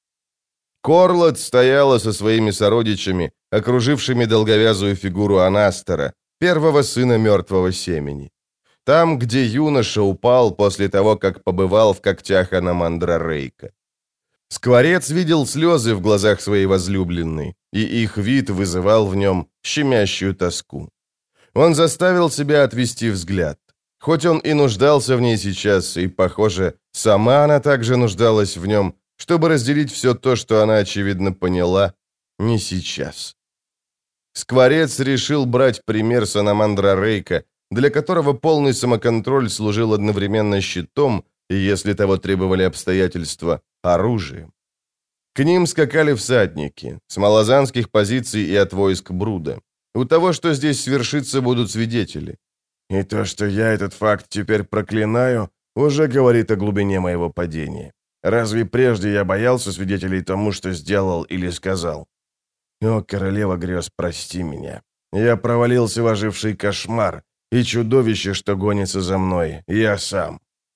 Корлот стояла со своими сородичами, окружившими долговязую фигуру Анастера, первого сына мертвого семени. Там, где юноша упал после того, как побывал в когтях Аномандра Рейка. Скворец видел слезы в глазах своей возлюбленной, и их вид вызывал в нем щемящую тоску. Он заставил себя отвести взгляд. Хоть он и нуждался в ней сейчас, и, похоже, сама она также нуждалась в нем, чтобы разделить все то, что она, очевидно, поняла, не сейчас. Скворец решил брать пример с Аномандра Рейка, для которого полный самоконтроль служил одновременно щитом и, если того требовали обстоятельства, оружием. К ним скакали всадники, с малозанских позиций и от войск Бруда. У того, что здесь свершится, будут свидетели. И то, что я этот факт теперь проклинаю, уже говорит о глубине моего падения. Разве прежде я боялся свидетелей тому, что сделал или сказал? О, королева грез, прости меня. Я провалился в оживший кошмар, и чудовище, что гонится за мной, я сам.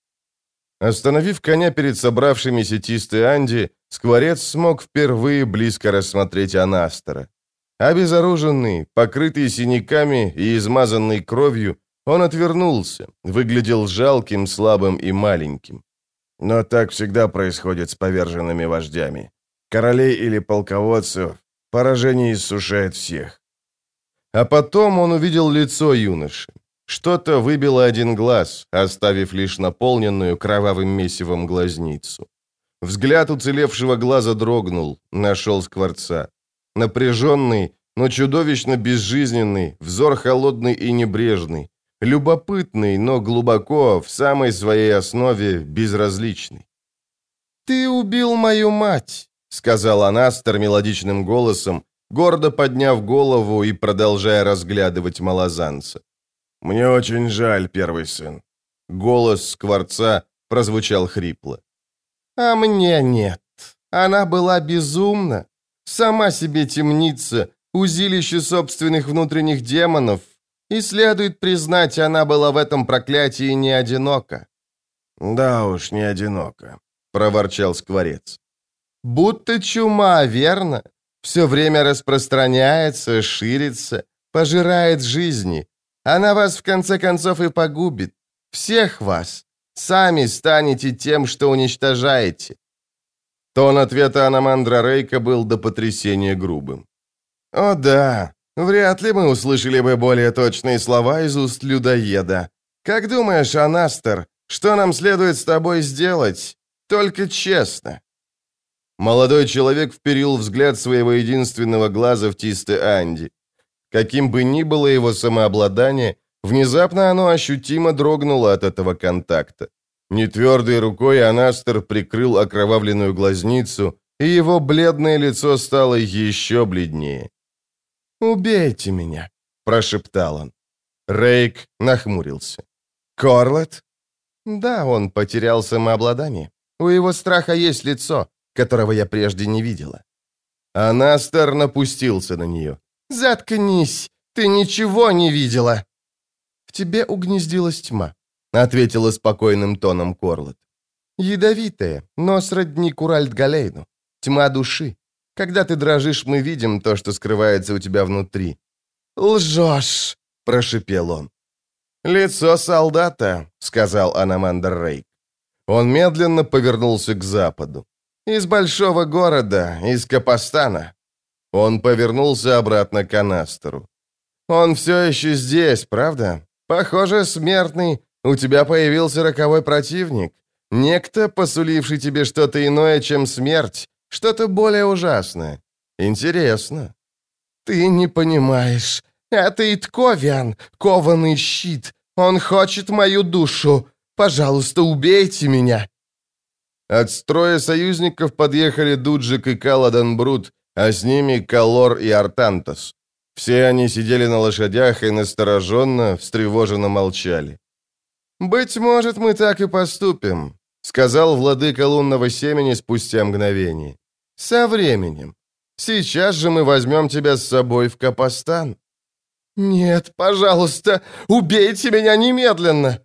Остановив коня перед собравшимися Тисты Анди, Скворец смог впервые близко рассмотреть Анастера. Обезоруженный, покрытый синяками и измазанный кровью, он отвернулся, выглядел жалким, слабым и маленьким. Но так всегда происходит с поверженными вождями. Королей или полководцев поражение иссушает всех. А потом он увидел лицо юноши. Что-то выбило один глаз, оставив лишь наполненную кровавым месивом глазницу. Взгляд уцелевшего глаза дрогнул, нашел Скворца. Напряженный, но чудовищно безжизненный, взор холодный и небрежный, любопытный, но глубоко, в самой своей основе, безразличный. «Ты убил мою мать», — сказал Анастер мелодичным голосом, гордо подняв голову и продолжая разглядывать малозанца. «Мне очень жаль, первый сын». Голос Скворца прозвучал хрипло. «А мне нет. Она была безумна. Сама себе темница, узилище собственных внутренних демонов, и следует признать, она была в этом проклятии не одинока». «Да уж, не одиноко», — проворчал Скворец. «Будто чума, верно? Все время распространяется, ширится, пожирает жизни. Она вас в конце концов и погубит. Всех вас. Сами станете тем, что уничтожаете». Тон ответа Аномандра Рейка был до потрясения грубым. «О да, вряд ли мы услышали бы более точные слова из уст людоеда. Как думаешь, Анастер, что нам следует с тобой сделать? Только честно». Молодой человек вперил взгляд своего единственного глаза в Тисте Анди. Каким бы ни было его самообладание, внезапно оно ощутимо дрогнуло от этого контакта. Нетвердой рукой Анастер прикрыл окровавленную глазницу, и его бледное лицо стало еще бледнее. «Убейте меня», — прошептал он. Рейк нахмурился. «Корлет?» «Да, он потерял самообладание. У его страха есть лицо, которого я прежде не видела». Анастер напустился на нее. «Заткнись! Ты ничего не видела!» «В тебе угнездилась тьма», — ответила спокойным тоном Корлет. «Ядовитая, но сродни Куральд-Галейну. Тьма души. Когда ты дрожишь, мы видим то, что скрывается у тебя внутри». «Лжешь!» — прошипел он. «Лицо солдата», — сказал Аномандр Рейк. Он медленно повернулся к западу. «Из большого города, из Капостана». Он повернулся обратно к Анастеру. «Он все еще здесь, правда? Похоже, смертный, у тебя появился роковой противник. Некто, посуливший тебе что-то иное, чем смерть, что-то более ужасное. Интересно». «Ты не понимаешь. Это Итковиан, кованый щит. Он хочет мою душу. Пожалуйста, убейте меня». От строя союзников подъехали Дуджик и Каладан Брут, а с ними Калор и Артантос. Все они сидели на лошадях и настороженно, встревоженно молчали. «Быть может, мы так и поступим», — сказал владыка лунного семени спустя мгновение. «Со временем. Сейчас же мы возьмем тебя с собой в Капостан». «Нет, пожалуйста, убейте меня немедленно!»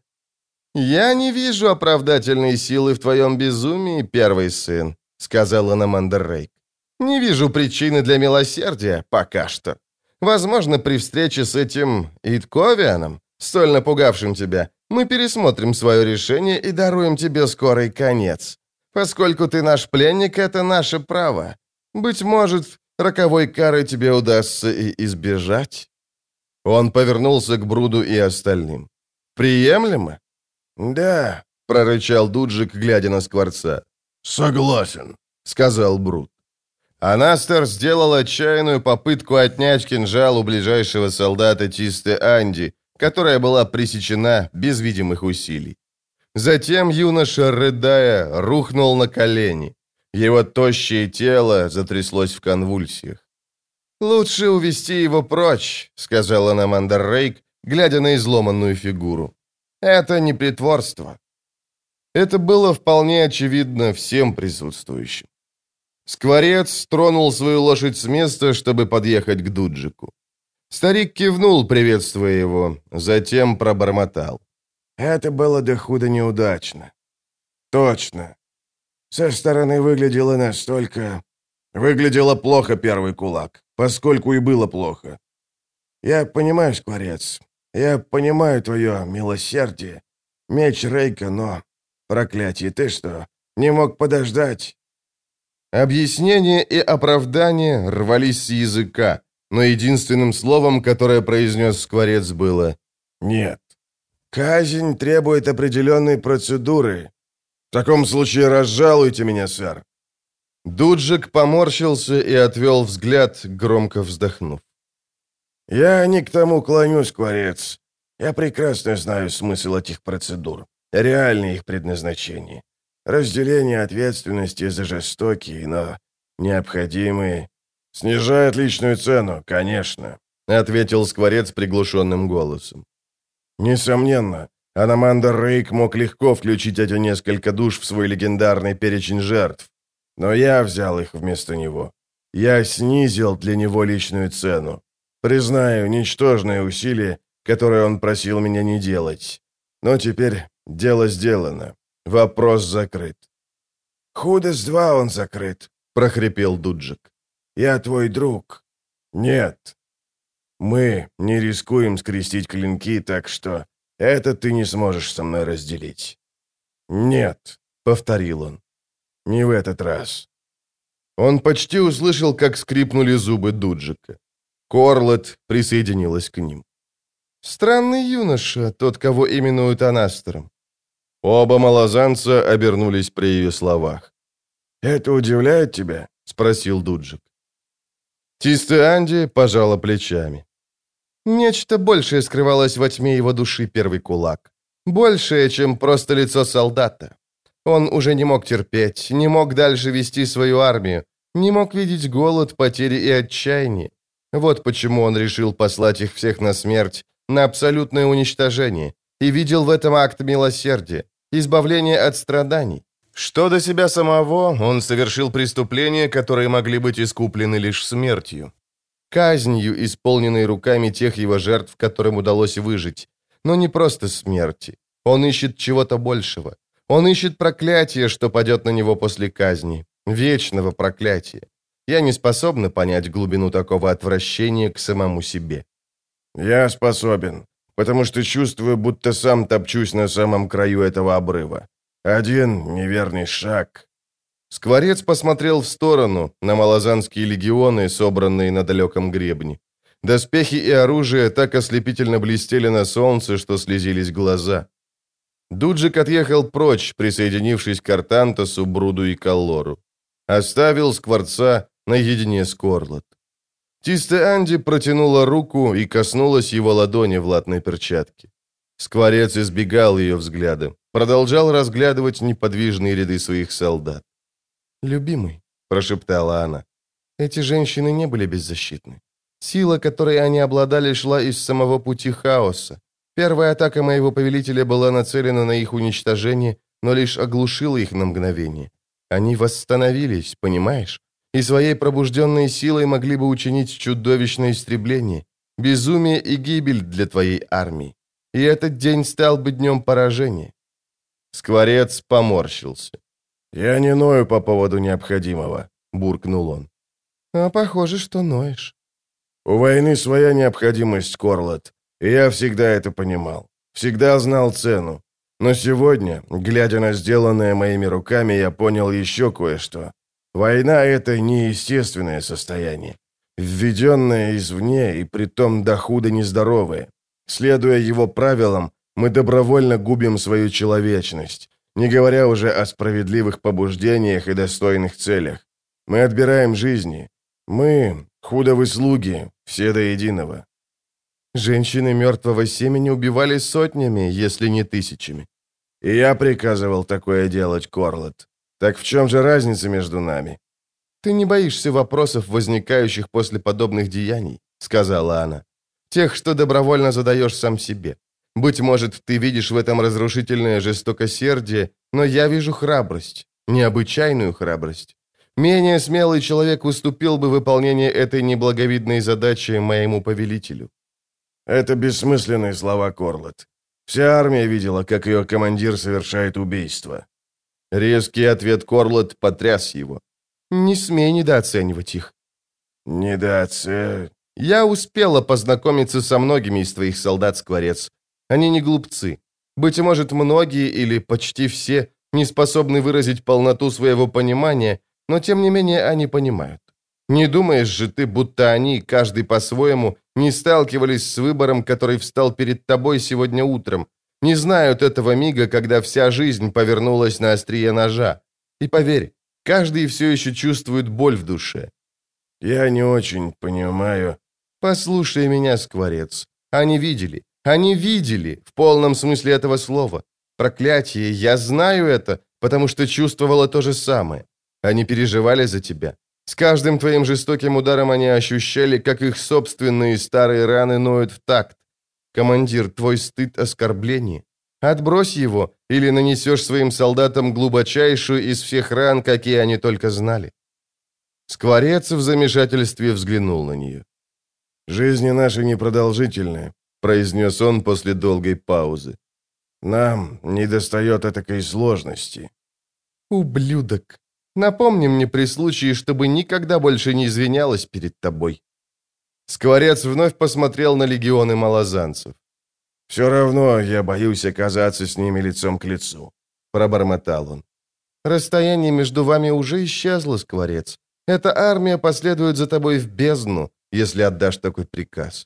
«Я не вижу оправдательной силы в твоем безумии, первый сын», — сказал Аномандр Рейк. «Не вижу причины для милосердия пока что. Возможно, при встрече с этим Итковианом, столь напугавшим тебя, мы пересмотрим свое решение и даруем тебе скорый конец. Поскольку ты наш пленник, это наше право. Быть может, роковой кары тебе удастся и избежать». Он повернулся к Бруду и остальным. «Приемлемо?» «Да», — прорычал Дуджик, глядя на Скворца. «Согласен», — сказал Брут. Анастер сделал отчаянную попытку отнять кинжал у ближайшего солдата Тисте Анди, которая была пресечена без видимых усилий. Затем юноша, рыдая, рухнул на колени. Его тощее тело затряслось в конвульсиях. «Лучше увести его прочь», — сказал Аномандр Рейк, глядя на изломанную фигуру. «Это не притворство». Это было вполне очевидно всем присутствующим. Скворец тронул свою лошадь с места, чтобы подъехать к Дуджику. Старик кивнул, приветствуя его, затем пробормотал. «Это было до худа неудачно». «Точно. Со стороны выглядело настолько...» «Выглядело плохо, первый кулак, поскольку и было плохо. Я понимаю, Скворец, я понимаю твое милосердие, меч Рейка, но... Проклятие, ты что, не мог подождать?» Объяснения и оправдания рвались с языка, но единственным словом, которое произнес Скворец, было «нет». «Казнь требует определенной процедуры. В таком случае разжалуйте меня, сэр». Дуджик поморщился и отвел взгляд, громко вздохнув. «Я не к тому клоню, Скворец. Я прекрасно знаю смысл этих процедур, реальное их предназначение. Разделение ответственности за жестокие, но необходимые... Снижает личную цену, конечно», — ответил Скворец приглушенным голосом. «Несомненно, Аномандр Рейк мог легко включить эти несколько душ в свой легендарный перечень жертв, но я взял их вместо него. Я снизил для него личную цену. Признаю, ничтожное усилие, которое он просил меня не делать. Но теперь дело сделано. Вопрос закрыт». «Худо с два он закрыт», — прохрипел Дуджик. «Я твой друг». «Нет. Мы не рискуем скрестить клинки, так что это ты не сможешь со мной разделить». «Нет», — повторил он. «Не в этот раз». Он почти услышал, как скрипнули зубы Дуджика. Корлет присоединилась к ним. «Странный юноша, тот, кого именуют Анастером». Оба малозанца обернулись при ее словах. «Это удивляет тебя?» — спросил Дуджик. Тистеанди пожала плечами. Нечто большее скрывалось во тьме его души, первый кулак. Большее, чем просто лицо солдата. Он уже не мог терпеть, не мог дальше вести свою армию, не мог видеть голод, потери и отчаяние. Вот почему он решил послать их всех на смерть, на абсолютное уничтожение, и видел в этом акт милосердия, избавление от страданий. Что до себя самого, он совершил преступления, которые могли быть искуплены лишь смертью. Казнью, исполненной руками тех его жертв, которым удалось выжить. Но не просто смерти. Он ищет чего-то большего. Он ищет проклятие, что падет на него после казни. Вечного проклятия. Я не способна понять глубину такого отвращения к самому себе. «Я способен, потому что чувствую, будто сам топчусь на самом краю этого обрыва. Один неверный шаг». Скворец посмотрел в сторону, на малозанские легионы, собранные на далеком гребне. Доспехи и оружие так ослепительно блестели на солнце, что слезились глаза. Дуджик отъехал прочь, присоединившись к Артантосу, Бруду и Каллору. Оставил Скворца наедине с Корлет. Тистеанди протянула руку и коснулась его ладони в латной перчатке. Скворец избегал ее взгляда, продолжал разглядывать неподвижные ряды своих солдат. «Любимый», — прошептала она, — «эти женщины не были беззащитны. Сила, которой они обладали, шла из самого пути хаоса. Первая атака моего повелителя была нацелена на их уничтожение, но лишь оглушила их на мгновение. Они восстановились, понимаешь? И своей пробужденной силой могли бы учинить чудовищное истребление, безумие и гибель для твоей армии. И этот день стал бы днем поражения». Скворец поморщился. «Я не ною по поводу необходимого», — буркнул он. «А похоже, что ноешь». «У войны своя необходимость, Корлет, и я всегда это понимал. Всегда знал цену. Но сегодня, глядя на сделанное моими руками, я понял еще кое-что. Война — это неестественное состояние, введенное извне и притом до худа нездоровое. Следуя его правилам, мы добровольно губим свою человечность, не говоря уже о справедливых побуждениях и достойных целях. Мы отбираем жизни. Мы — худовы слуги, все до единого». Женщины мертвого семени убивали сотнями, если не тысячами. И я приказывал такое делать, Корлет. Так в чем же разница между нами? «Ты не боишься вопросов, возникающих после подобных деяний», — сказала она. «Тех, что добровольно задаешь сам себе. Быть может, ты видишь в этом разрушительное жестокосердие, но я вижу храбрость, необычайную храбрость. Менее смелый человек уступил бы выполнение этой неблаговидной задачи моему повелителю». «Это бессмысленные слова, Корлет. Вся армия видела, как ее командир совершает убийство». Резкий ответ Корлет потряс его. «Не смей недооценивать их». «Недооце...» «Я успела познакомиться со многими из твоих солдат, Скворец. Они не глупцы. Быть может, многие или почти все не способны выразить полноту своего понимания, но тем не менее они понимают. Не думаешь же ты, будто они, каждый по-своему, не сталкивались с выбором, который встал перед тобой сегодня утром, не знают этого мига, когда вся жизнь повернулась на острие ножа. И поверь, каждый все еще чувствует боль в душе». «Я не очень понимаю». «Послушай меня, Скворец. Они видели, они видели, в полном смысле этого слова. Проклятие, я знаю это, потому что чувствовала то же самое. Они переживали за тебя. С каждым твоим жестоким ударом они ощущали, как их собственные старые раны ноют в такт. Командир, твой стыд — оскорбление. Отбрось его, или нанесешь своим солдатам глубочайшую из всех ран, какие они только знали». Скворец в замешательстве взглянул на нее. «Жизни наши непродолжительны», — произнес он после долгой паузы. «Нам недостает этакой сложности». «Ублюдок! Напомни мне при случае, чтобы никогда больше не извинялась перед тобой». Скворец вновь посмотрел на легионы малозанцев. «Все равно я боюсь оказаться с ними лицом к лицу», — пробормотал он. «Расстояние между вами уже исчезло, Скворец. Эта армия последует за тобой в бездну, если отдашь такой приказ».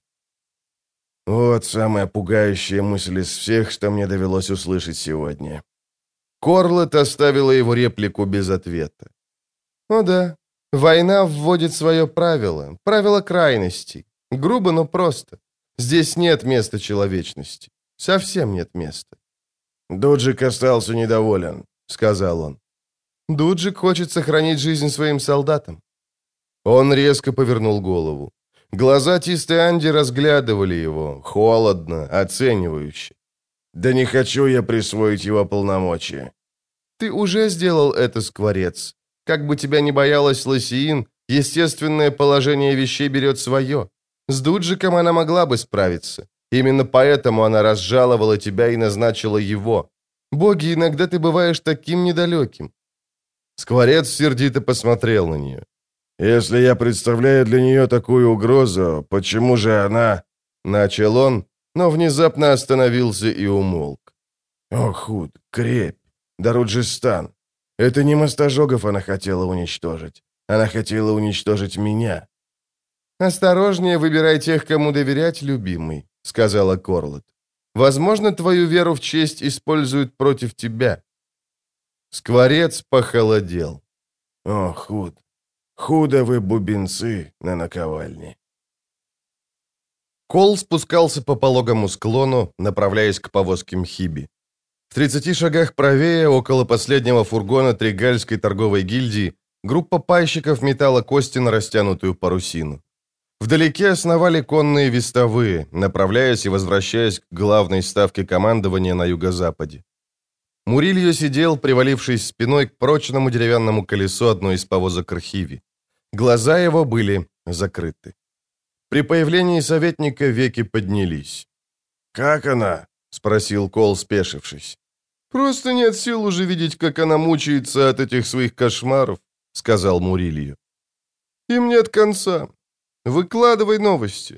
Вот самая пугающая мысль из всех, что мне довелось услышать сегодня. Корлет оставила его реплику без ответа. «О да, война вводит свое правило, правило крайностей. Грубо, но просто. Здесь нет места человечности. Совсем нет места». «Дуджик остался недоволен», — сказал он. «Дуджик хочет сохранить жизнь своим солдатам». Он резко повернул голову. Глаза Тисты Анди разглядывали его, холодно, оценивающе. «Да не хочу я присвоить его полномочия». «Ты уже сделал это, Скворец. Как бы тебя ни боялась Лосиин, естественное положение вещей берет свое. С Дуджиком она могла бы справиться. Именно поэтому она разжаловала тебя и назначила его. Боги, иногда ты бываешь таким недалеким». Скворец сердито посмотрел на нее. «Если я представляю для нее такую угрозу, почему же она...» Начал он, но внезапно остановился и умолк. «О, худ, крепь, Даруджистан. Это не мостожогов она хотела уничтожить. Она хотела уничтожить меня». «Осторожнее выбирай тех, кому доверять, любимый», — сказала Корлет. «Возможно, твою веру в честь используют против тебя». Скворец похолодел. «О, худ, худо вы, бубенцы, на наковальне». Кол спускался по пологому склону, направляясь к повозке Мхиби. В тридцати шагах правее, около последнего фургона Тригальской торговой гильдии, группа пайщиков метала кости на растянутую парусину. Вдалеке основали конные вестовые, направляясь и возвращаясь к главной ставке командования на юго-западе. Мурильо сидел, привалившись спиной к прочному деревянному колесу одной из повозок Архиви. Глаза его были закрыты. При появлении советника веки поднялись. «Как она?» — спросил Кол, спешившись. «Просто нет сил уже видеть, как она мучается от этих своих кошмаров», — сказал Мурильо. «Им нет конца. Выкладывай новости».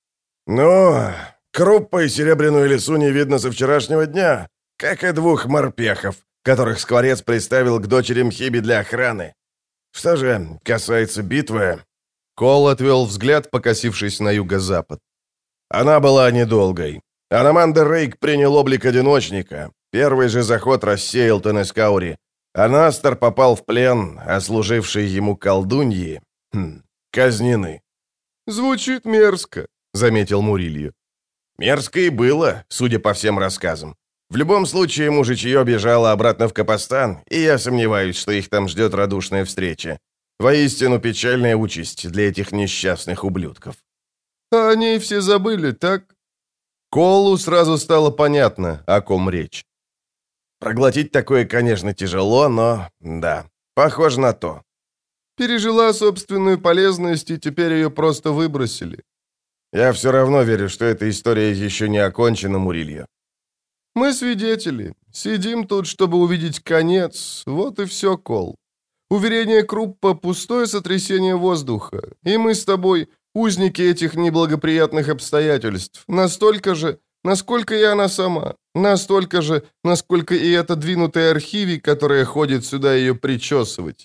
«Ну, Круппа и Серебряную лису не видно со вчерашнего дня, как и двух морпехов, которых Скворец приставил к дочери Мхиби для охраны. Что же касается битвы...» Кол отвел взгляд, покосившись на юго-запад. «Она была недолгой. Аномандер Рейк принял облик одиночника. Первый же заход рассеял Тенескаури. А Настер попал в плен, а служившие ему колдуньи... Хм, казнены». «Звучит мерзко», — заметил Мурильо. «Мерзко и было, судя по всем рассказам. В любом случае, мужичье бежало обратно в Капостан, и я сомневаюсь, что их там ждет радушная встреча. Воистину печальная участь для этих несчастных ублюдков». «А о ней все забыли, так?» Колу сразу стало понятно, о ком речь. «Проглотить такое, конечно, тяжело, но... да, похоже на то». «Пережила собственную полезность, и теперь ее просто выбросили». «Я все равно верю, что эта история еще не окончена, Мурильо». «Мы свидетели. Сидим тут, чтобы увидеть конец. Вот и все, Кол. Уверение Круппа — пустое сотрясение воздуха. И мы с тобой узники этих неблагоприятных обстоятельств. Настолько же, насколько и она сама. Настолько же, насколько и эта двинутая Архиви, которая ходит сюда ее причесывать».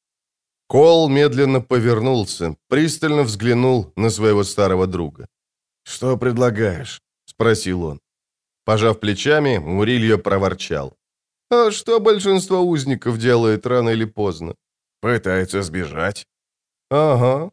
Кол медленно повернулся, пристально взглянул на своего старого друга. «Что предлагаешь?» — спросил он. Пожав плечами, Мурильо проворчал. «А что большинство узников делает рано или поздно?» «Пытается сбежать». «Ага».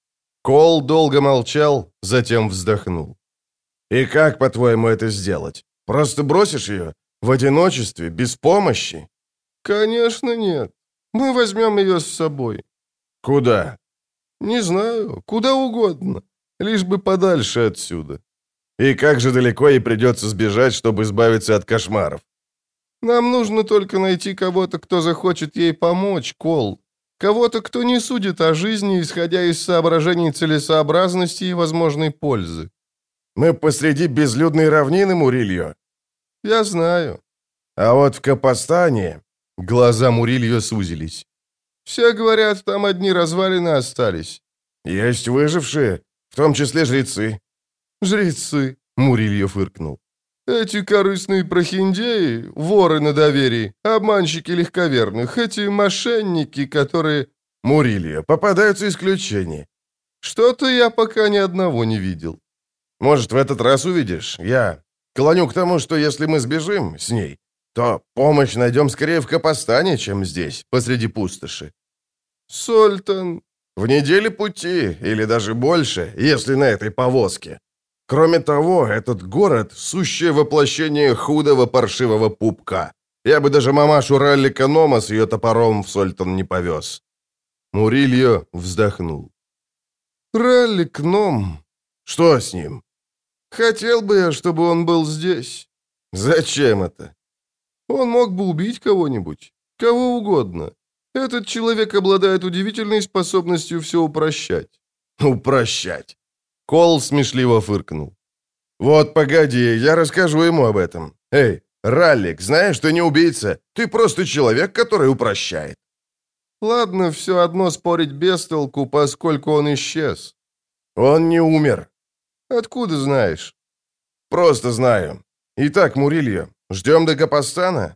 Кол долго молчал, затем вздохнул. «И как, по-твоему, это сделать? Просто бросишь ее? В одиночестве? Без помощи?» «Конечно нет. Мы возьмем ее с собой». «Куда?» «Не знаю. Куда угодно. Лишь бы подальше отсюда». «И как же далеко ей придется сбежать, чтобы избавиться от кошмаров?» «Нам нужно только найти кого-то, кто захочет ей помочь, Кол. Кого-то, кто не судит о жизни, исходя из соображений целесообразности и возможной пользы. Мы посреди безлюдной равнины, Мурильо. Я знаю. А вот в Капостане... Глаза Мурильо сузились. Все говорят, там одни развалины остались. Есть выжившие, в том числе жрецы. Жрецы, Мурильо фыркнул. Эти корыстные прохиндеи, воры на доверии, обманщики легковерных, эти мошенники, которые... Мурильо, попадаются исключения. Что-то я пока ни одного не видел. Может, в этот раз увидишь? Я клоню к тому, что если мы сбежим с ней, то помощь найдем скорее в Капостане, чем здесь, посреди пустоши. Сольтан... В неделе пути, или даже больше, если на этой повозке. Кроме того, этот город — сущее воплощение худого паршивого пупка. Я бы даже мамашу Раллика Нома с ее топором в Сольтан не повез. Мурильо вздохнул. Раллик Ном... Что с ним? Хотел бы я, чтобы он был здесь. Зачем это? Он мог бы убить кого-нибудь, кого угодно. Этот человек обладает удивительной способностью все упрощать. Упрощать. Кол смешливо фыркнул. Вот погоди, я расскажу ему об этом. Эй, Раллик, знаешь, ты не убийца. Ты просто человек, который упрощает. Ладно, все одно спорить без толку, поскольку он исчез. Он не умер. Откуда знаешь? Просто знаю. Итак, Мурильо, ждем до Капостана?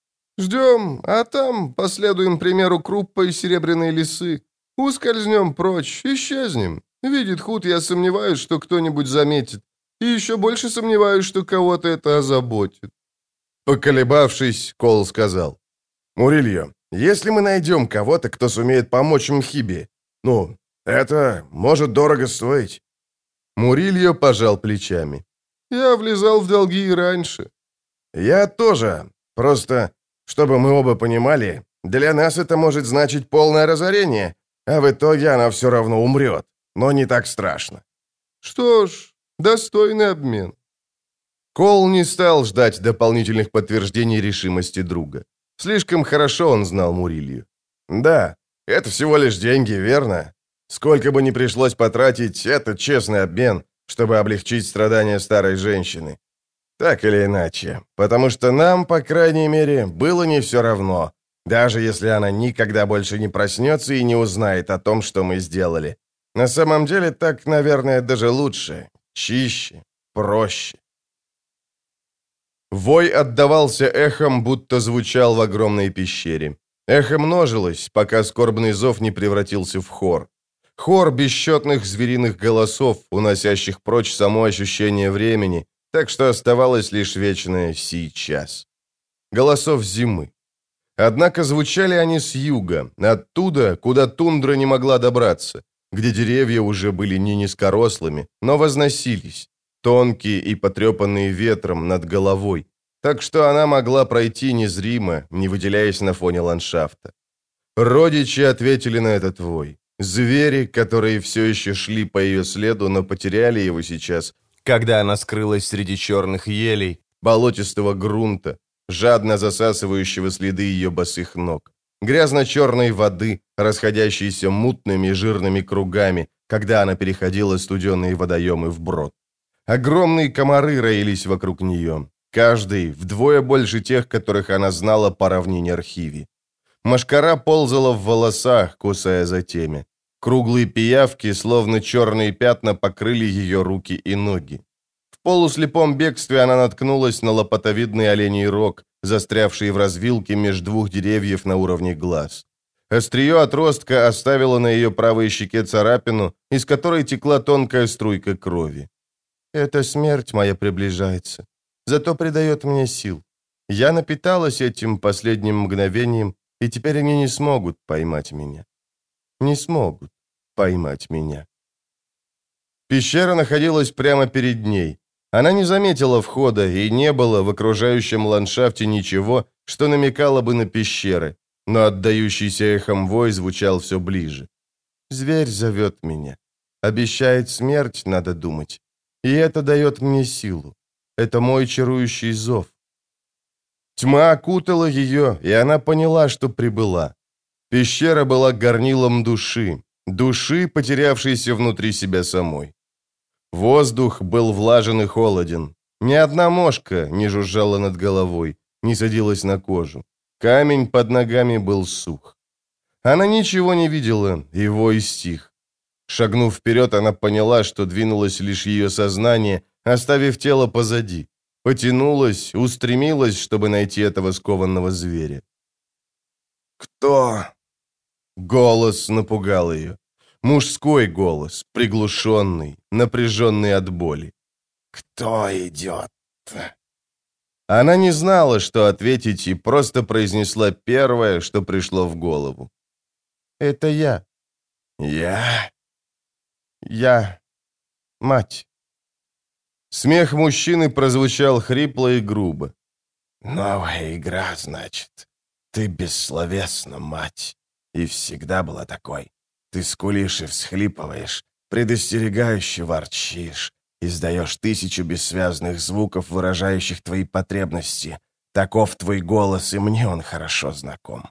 Ждем, а там последуем примеру Круппа и Серебряной Лисы. Ускользнем прочь, исчезнем. Видит Худ, я сомневаюсь, что кто-нибудь заметит. И еще больше сомневаюсь, что кого-то это озаботит. Поколебавшись, Кол сказал. Мурильо, если мы найдем кого-то, кто сумеет помочь Мхибе, ну, это может дорого стоить. Мурильо пожал плечами. Я влезал в долги и раньше. Я тоже. Просто, чтобы мы оба понимали, для нас это может значить полное разорение, а в итоге она все равно умрет. Но не так страшно. Что ж, достойный обмен. Кол не стал ждать дополнительных подтверждений решимости друга. Слишком хорошо он знал Мурилью. Да, это всего лишь деньги, верно? Сколько бы ни пришлось потратить, это честный обмен, чтобы облегчить страдания старой женщины. Так или иначе, потому что нам, по крайней мере, было не все равно, даже если она никогда больше не проснется и не узнает о том, что мы сделали. На самом деле, так, наверное, даже лучше, чище, проще. Вой отдавался эхом, будто звучал в огромной пещере. Эхо множилось, пока скорбный зов не превратился в хор. Хор бесчетных звериных голосов, уносящих прочь само ощущение времени, так что оставалось лишь вечное сейчас. Голосов зимы. Однако звучали они с юга, оттуда, куда тундра не могла добраться, где деревья уже были не низкорослыми, но возносились, тонкие и потрепанные ветром над головой, так что она могла пройти незримо, не выделяясь на фоне ландшафта. Родичи ответили на этот вой. Звери, которые все еще шли по ее следу, но потеряли его сейчас, когда она скрылась среди черных елей, болотистого грунта, жадно засасывающего следы ее босых ног, грязно-черной воды, расходящейся мутными жирными кругами, когда она переходила студеные водоемы вброд. Огромные комары роились вокруг нее, каждый вдвое больше тех, которых она знала по равнине Архиви. Мошкара ползала в волосах, кусая за теми. Круглые пиявки, словно черные пятна, покрыли ее руки и ноги. В полуслепом бегстве она наткнулась на лопатовидный оленей рог, застрявший в развилке между двух деревьев на уровне глаз. Острие отростка оставило на ее правой щеке царапину, из которой текла тонкая струйка крови. «Эта смерть моя приближается, зато придает мне сил. Я напиталась этим последним мгновением, и теперь они не смогут поймать меня. Не смогут поймать меня». Пещера находилась прямо перед ней. Она не заметила входа, и не было в окружающем ландшафте ничего, что намекало бы на пещеры, но отдающийся эхом вой звучал все ближе. «Зверь зовет меня. Обещает смерть, надо думать. И это дает мне силу. Это мой чарующий зов». Тьма окутала ее, и она поняла, что прибыла. Пещера была горнилом души, души, потерявшейся внутри себя самой. Воздух был влажен и холоден. Ни одна мошка не жужжала над головой, не садилась на кожу. Камень под ногами был сух. Она ничего не видела, его и стих. Шагнув вперед, она поняла, что двинулось лишь ее сознание, оставив тело позади. Потянулась, устремилась, чтобы найти этого скованного зверя. «Кто?» Голос напугал ее. Мужской голос, приглушенный, напряженный от боли. «Кто идет?» Она не знала, что ответить, и просто произнесла первое, что пришло в голову. «Это я». «Я?» «Я... мать». Смех мужчины прозвучал хрипло и грубо. «Новая игра, значит. Ты бессловесна, мать, и всегда была такой. Ты скулишь и всхлипываешь, предостерегающе ворчишь, издаешь тысячу бессвязных звуков, выражающих твои потребности. Таков твой голос, и мне он хорошо знаком.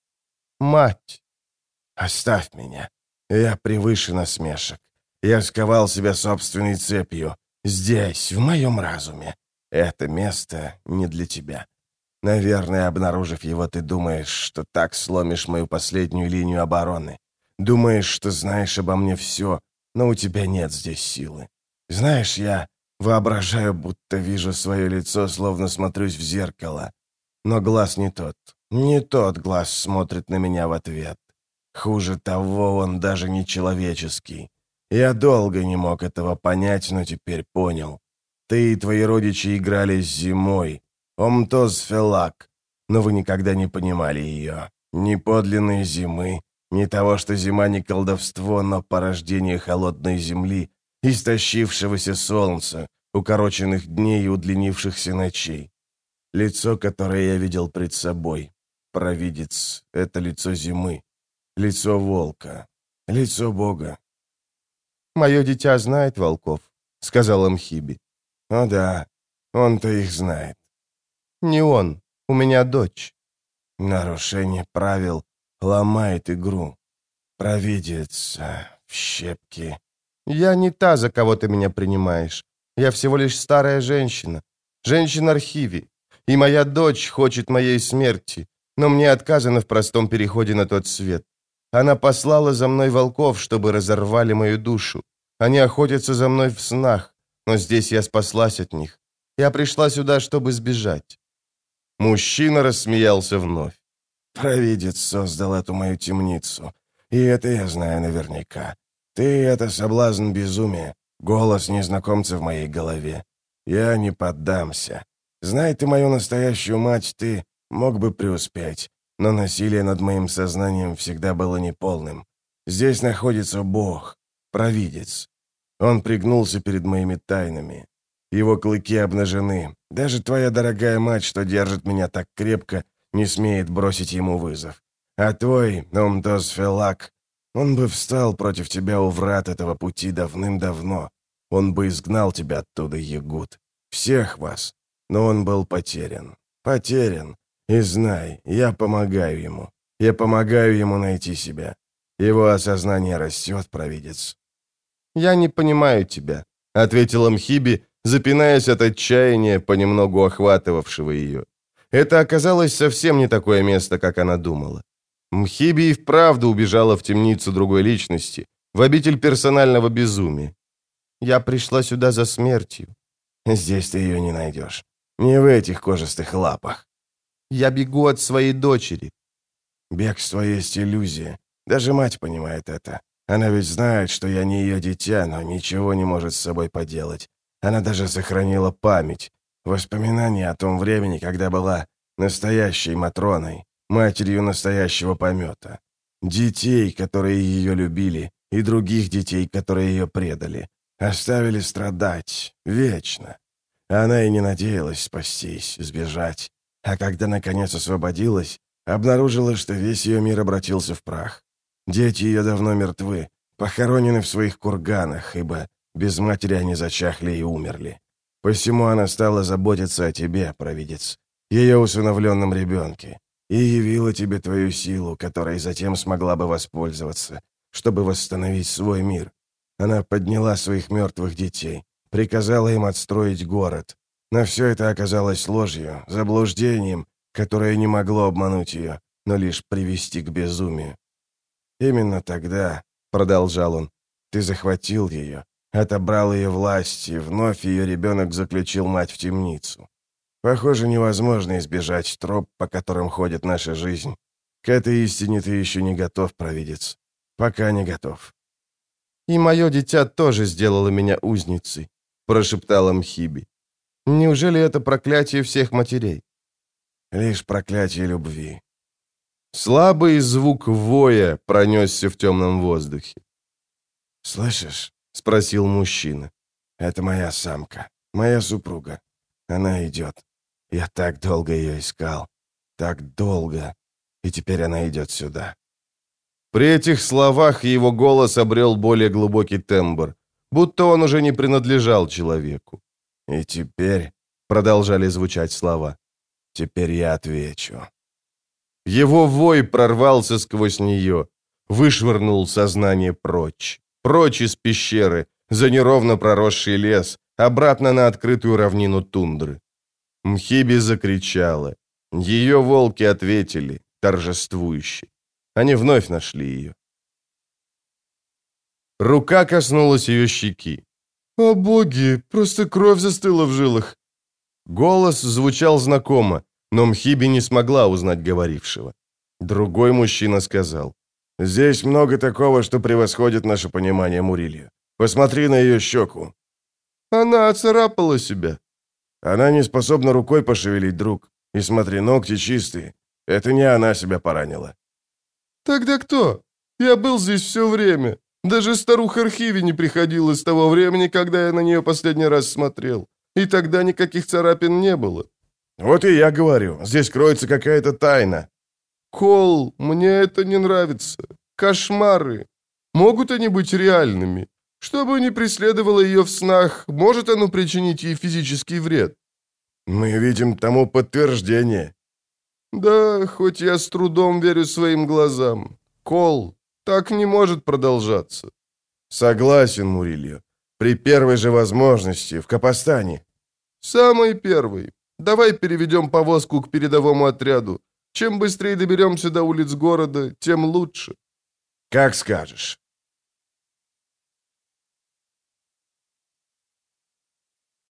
Мать, оставь меня. Я превыше насмешек. Я сковал себя собственной цепью. Здесь, в моем разуме. Это место не для тебя. Наверное, обнаружив его, ты думаешь, что так сломишь мою последнюю линию обороны. Думаешь, что знаешь обо мне все, но у тебя нет здесь силы. Знаешь, я воображаю, будто вижу свое лицо, словно смотрюсь в зеркало. Но глаз не тот. Не тот глаз смотрит на меня в ответ. Хуже того, он даже не человеческий. Я долго не мог этого понять, но теперь понял. Ты и твои родичи играли с зимой. Омтоз Фелак. Но вы никогда не понимали ее. Ни подлинной зимы, ни того, что зима не колдовство, но порождение холодной земли, истощившегося солнца, укороченных дней и удлинившихся ночей. Лицо, которое я видел пред собой. Провидец — это лицо зимы. Лицо волка. Лицо Бога. «Мое дитя знает волков», — сказал Мхиби. «О да, он-то их знает». «Не он, у меня дочь». Нарушение правил ломает игру. Провидец в щепки. «Я не та, за кого ты меня принимаешь. Я всего лишь старая женщина. Женщина Архиви. И моя дочь хочет моей смерти, но мне отказано в простом переходе на тот свет. Она послала за мной волков, чтобы разорвали мою душу. Они охотятся за мной в снах, но здесь я спаслась от них. Я пришла сюда, чтобы сбежать». Мужчина рассмеялся вновь. «Провидец создал эту мою темницу, и это я знаю наверняка. Ты — это соблазн безумия, голос незнакомца в моей голове. Я не поддамся. Знай ты мою настоящую мать, ты мог бы преуспеть, но насилие над моим сознанием всегда было неполным. Здесь находится Бог, провидец. Он пригнулся перед моими тайнами. Его клыки обнажены. Даже твоя дорогая мать, что держит меня так крепко, не смеет бросить ему вызов. А твой, Омтоз Фелак, он бы встал против тебя у врат этого пути давным-давно. Он бы изгнал тебя оттуда, Ягут. Всех вас. Но он был потерян. Потерян. И знай, я помогаю ему. Я помогаю ему найти себя. Его осознание растет, провидец». «Я не понимаю тебя», — ответила Мхиби, запинаясь от отчаяния, понемногу охватывавшего ее. Это оказалось совсем не такое место, как она думала. Мхиби и вправду убежала в темницу другой личности, в обитель персонального безумия. «Я пришла сюда за смертью». «Здесь ты ее не найдешь. Не в этих кожистых лапах». «Я бегу от своей дочери». «Бегство есть иллюзия. Даже мать понимает это. Она ведь знает, что я не ее дитя, но ничего не может с собой поделать. Она даже сохранила память, воспоминания о том времени, когда была настоящей Матроной, матерью настоящего помета. Детей, которые ее любили, и других детей, которые ее предали. Оставили страдать. Вечно. Она и не надеялась спастись, сбежать. А когда, наконец, освободилась, обнаружила, что весь ее мир обратился в прах. Дети ее давно мертвы, похоронены в своих курганах, ибо без матери они зачахли и умерли. Посему она стала заботиться о тебе, провидец, ее усыновленном ребенке. и явила тебе твою силу, которой затем смогла бы воспользоваться, чтобы восстановить свой мир. Она подняла своих мертвых детей, приказала им отстроить город. Но все это оказалось ложью, заблуждением, которое не могло обмануть ее, но лишь привести к безумию. Именно тогда, — продолжал он, — ты захватил ее, отобрал ее власть, и вновь ее ребенок заключил мать в темницу. Похоже, невозможно избежать троп, по которым ходит наша жизнь. К этой истине ты еще не готов, провидец. Пока не готов. «И мое дитя тоже сделало меня узницей», — прошептала Мхиби. «Неужели это проклятие всех матерей?» «Лишь проклятие любви». Слабый звук воя пронесся в темном воздухе. «Слышишь?» — спросил мужчина. «Это моя самка, моя супруга. Она идет. Я так долго ее искал. Так долго. И теперь она идет сюда». При этих словах его голос обрел более глубокий тембр, будто он уже не принадлежал человеку. «И теперь», — продолжали звучать слова, — «теперь я отвечу». Его вой прорвался сквозь нее, вышвырнул сознание прочь, прочь из пещеры, за неровно проросший лес, обратно на открытую равнину тундры. Мхиби закричала. Ее волки ответили, торжествующе. Они вновь нашли ее. Рука коснулась ее щеки. «О боги, просто кровь застыла в жилах!» Голос звучал знакомо, но Мхиби не смогла узнать говорившего. Другой мужчина сказал: «Здесь много такого, что превосходит наше понимание, Мурилья. Посмотри на ее щеку». «Она оцарапала себя». «Она не способна рукой пошевелить, друг. И смотри, ногти чистые. Это не она себя поранила». «Тогда кто? Я был здесь все время. Даже старуха Архиви не приходила с того времени, когда я на нее последний раз смотрел. И тогда никаких царапин не было». «Вот и я говорю, здесь кроется какая-то тайна». «Кол, мне это не нравится. Кошмары. Могут они быть реальными? Что бы ни преследовало ее в снах, может оно причинить ей физический вред?» «Мы видим тому подтверждение». «Да, хоть я с трудом верю своим глазам. Кол, так не может продолжаться». «Согласен, Мурильо. При первой же возможности, в Капостане». «Самой первой. Давай переведем повозку к передовому отряду. Чем быстрее доберемся до улиц города, тем лучше». «Как скажешь».